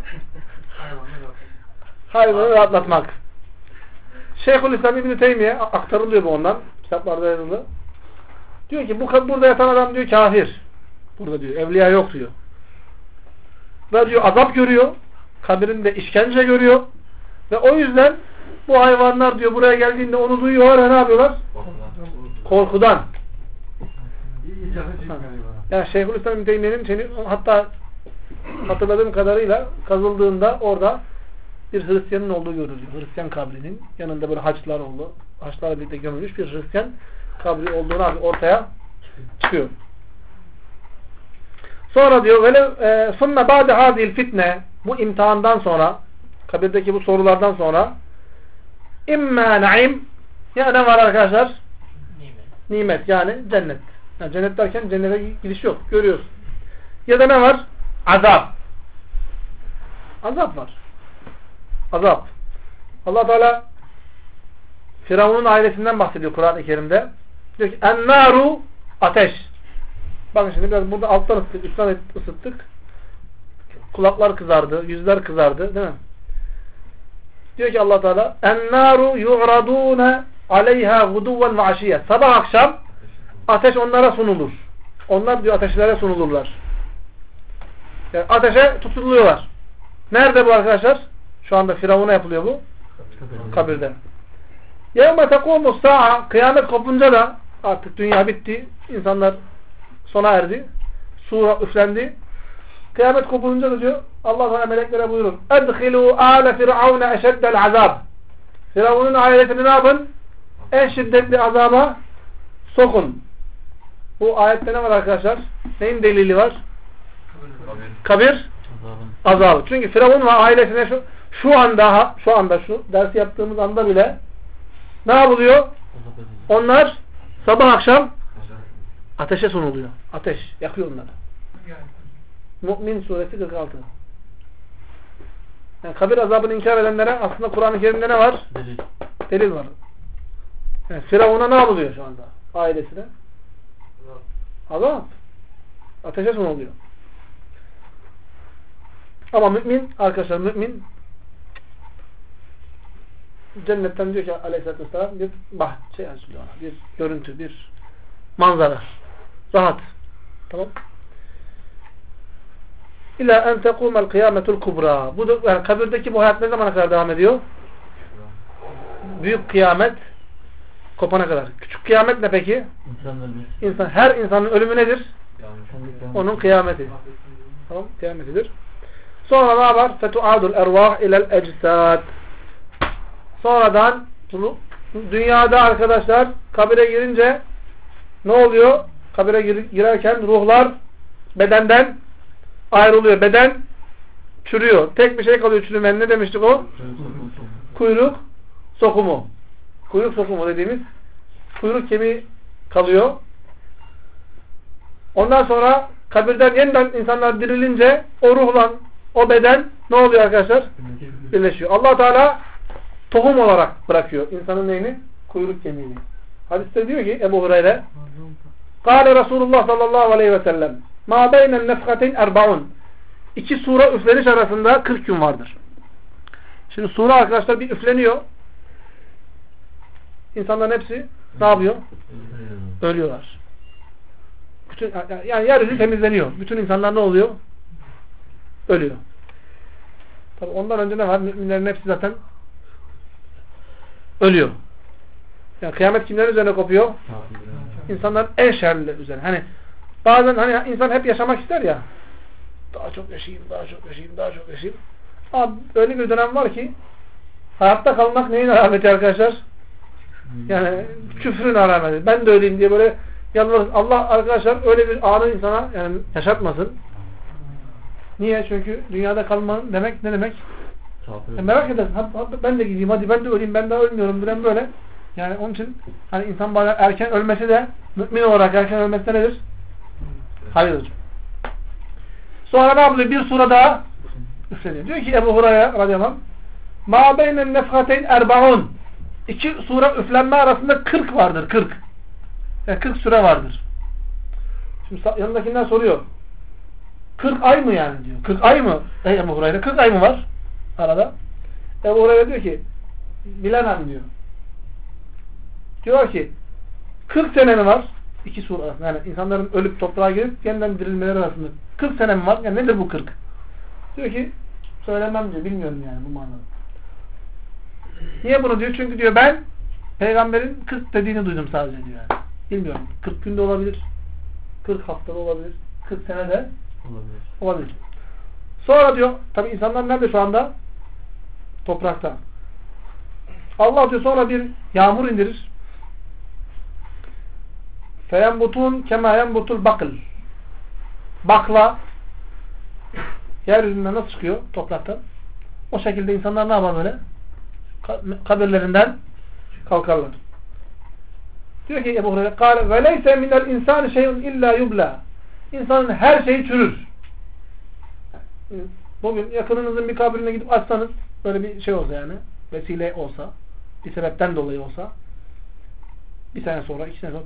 Hayvanı rahatlatmak. Şeyhülislam İbn-i Teymiye aktarılıyor bu ondan. Kitaplarda yazılı. Diyor ki burada yatan adam diyor kafir. Burada diyor evliya yok diyor. Ve diyor azap görüyor. Kabirinde işkence görüyor. Ve o yüzden bu hayvanlar diyor buraya geldiğinde onu duyuyorlar ve ne yapıyorlar? Korkudan. Yani Şeyhülislam İbn-i Teymiye'nin hatta hatırladığım kadarıyla kazıldığında orada bir Hristiyanın olduğu görülüyor. Hristiyan kabrinin yanında böyle haçlar oldu. Haçlarla birlikte gömülmüş bir Hristiyan kabri olduğunu ortaya çıkıyor. Sonra diyor sonra ba'de hazil fitne, bu imtihandan sonra, kabirdeki bu sorulardan sonra imma naim, ya ne var arkadaşlar? Nimet yani cennet. Yani cennet derken cennete gidiş yok. Görüyoruz. Ya da ne var? Azap. Azap var. Azap. Allah Teala Firavun'un ailesinden bahsediyor Kur'an-ı Kerim'de. Diyor ki en-naru, ateş. Bakın şimdi biraz burada alttan ısıttık, üstten ısıttık. Kulaklar kızardı, yüzler kızardı, değil mi? Diyor ki Allah Teala en-naru yu'radune aleyha guduven ve aşiyye. Sabah akşam ateş onlara sunulur. Onlar diyor ateşlere sunulurlar. Yani ateşe tutuluyorlar. Nerede bu arkadaşlar? Şu anda Firavun'a yapılıyor bu. Kabirde. يَوْمَ تَقُومُ السَّاعَ, kıyamet kopunca da artık dünya bitti. İnsanlar sona erdi. Sura üflendi. Kıyamet kopunca da diyor Allah Teala meleklere buyurur. اَدْخِلُوا آلَ فِرْعَوْنَ اَشَدَّ الْعَذَابِ. Firavun'un ailesini ne yapın? En şiddetli azaba sokun. Bu ayette ne var arkadaşlar? Neyin delili var? Kabir azabı. Çünkü Firavun ve ailesine şu anda şu dersi yaptığımız anda bile ne yapılıyor? Onlar sabah akşam ateşe sunuluyor. Ateş. Yakıyor onları. Mü'min suresi 46. Yani kabir azabını inkar edenlere aslında Kur'an-ı Kerim'de ne var? Delil var. Yani Firavun'a ne yapılıyor şu anda? Ailesine. Azap. Ateşe sunuluyor. Ama mümin, arkadaşlar mümin cennetten diyor ki aleyhissalatü vesselam bir bahçe açılıyor ona. Bir görüntü, bir manzara. Rahat. Tamam. İlâ en tekûmel kıyametul kubra. Bu da, yani kabirdeki bu hayat ne zamana kadar devam ediyor? Büyük kıyamet kopana kadar. Küçük kıyamet ne peki? Her insanın ölümü nedir? Onun kıyameti. Tamam, kıyametidir. Sonra ne var? Fetu'adul ervah ilel ecsad. Sonradan dünyada arkadaşlar kabire girince ne oluyor? Kabire girerken ruhlar bedenden ayrılıyor. Beden çürüyor. Tek bir şey kalıyor çürümeyen. Ne demiştik o? Kuyruk sokumu. Kuyruk sokumu dediğimiz kuyruk kemiği kalıyor. Ondan sonra kabirden yeniden insanlar dirilince o ruhla o beden ne oluyor arkadaşlar? Birleşiyor. Allah Teala tohum olarak bırakıyor insanın neyini? Kuyruk kemiğini. Hadiste diyor ki Ebu Hureyre Kâle Resulullah sallallahu aleyhi ve sellem mâ beynen nefkateyn erbaun. İki sura üfleniş arasında 40 gün vardır. Şimdi sura arkadaşlar bir üfleniyor. İnsanların hepsi ne yapıyor? Ölüyorlar. Yani yeryüzü temizleniyor. Bütün insanlar ne oluyor? Ölüyor. Tabii ondan önce ne var? Müminlerin hepsi zaten ölüyor. Yani kıyamet kimlerin üzerine kopuyor? İnsanların en şerlileri üzerine. Hani bazen hani insan hep yaşamak ister ya. Daha çok yaşayayım, daha çok yaşayayım, daha çok yaşayayım. Ama öyle bir dönem var ki hayatta kalmak neyin alameti arkadaşlar? Yani küfrün alameti. Ben de öyleyim diye böyle yalvarırız. Allah arkadaşlar öyle bir anı insana yani yaşatmasın. Niye? Çünkü dünyada kalmanın demek ne demek? Kafir. Merak edersin. Ben de gideyim, hadi ben de öleyim, ben daha ölmüyorum, ben böyle. Yani onun için hani insan bazen erken ölmesi de mümin olarak erken ölmesi de nedir? Hayırdır. Sonra ne yapıyor? Bir sure daha üfleniyor. Diyor ki Ebu Hureyre radıyallahu anh مَا بَيْنَ النَّفْخَتَيْنِ اَرْبَعُونَ İki sure üflenme arasında 40 vardır. 40. Yani 40 süre vardır. Şimdi yanındakinden soruyor. 40 ay mı yani diyor. 40 ay mı? Ebu Hureyre 40 ay mı var arada? Ebu Hureyre diyor ki bilemem diyor. Diyor ki 40 sene mi var? İki sure arasında. Yani insanların ölüp toprağa girip yeniden dirilmeleri arasında 40 sene mi var? Yani nedir bu 40? Diyor ki söylemem diyor. Bilmiyorum yani bu manada. Niye bunu diyor? Çünkü diyor ben peygamberin 40 dediğini duydum sadece diyor yani. Bilmiyorum. 40 günde olabilir. 40 haftada olabilir. 40 senede olabilir. Sonra diyor tabi insanlar nerede şu anda? Toprakta. Allah diyor sonra bir yağmur indirir. فَيَنْبُتُونَ كَمَا يَنْبُتُ الْبَقْلِ Bakla yeryüzünden nasıl çıkıyor topraktan? O şekilde insanlar ne yapar böyle? Kabirlerinden kalkarlar. Diyor ki Ebu Hureyre قال وَلَيْسَ مِنَ الْاِنْسَانِ شَيْءٌ اِلَّا يُبْلَى İnsanın her şeyi çürür. Bugün yakınınızın bir kabrine gidip açsanız böyle bir şey olsa yani vesile olsa bir sebepten dolayı olsa bir sene sonra, 2 sene sonra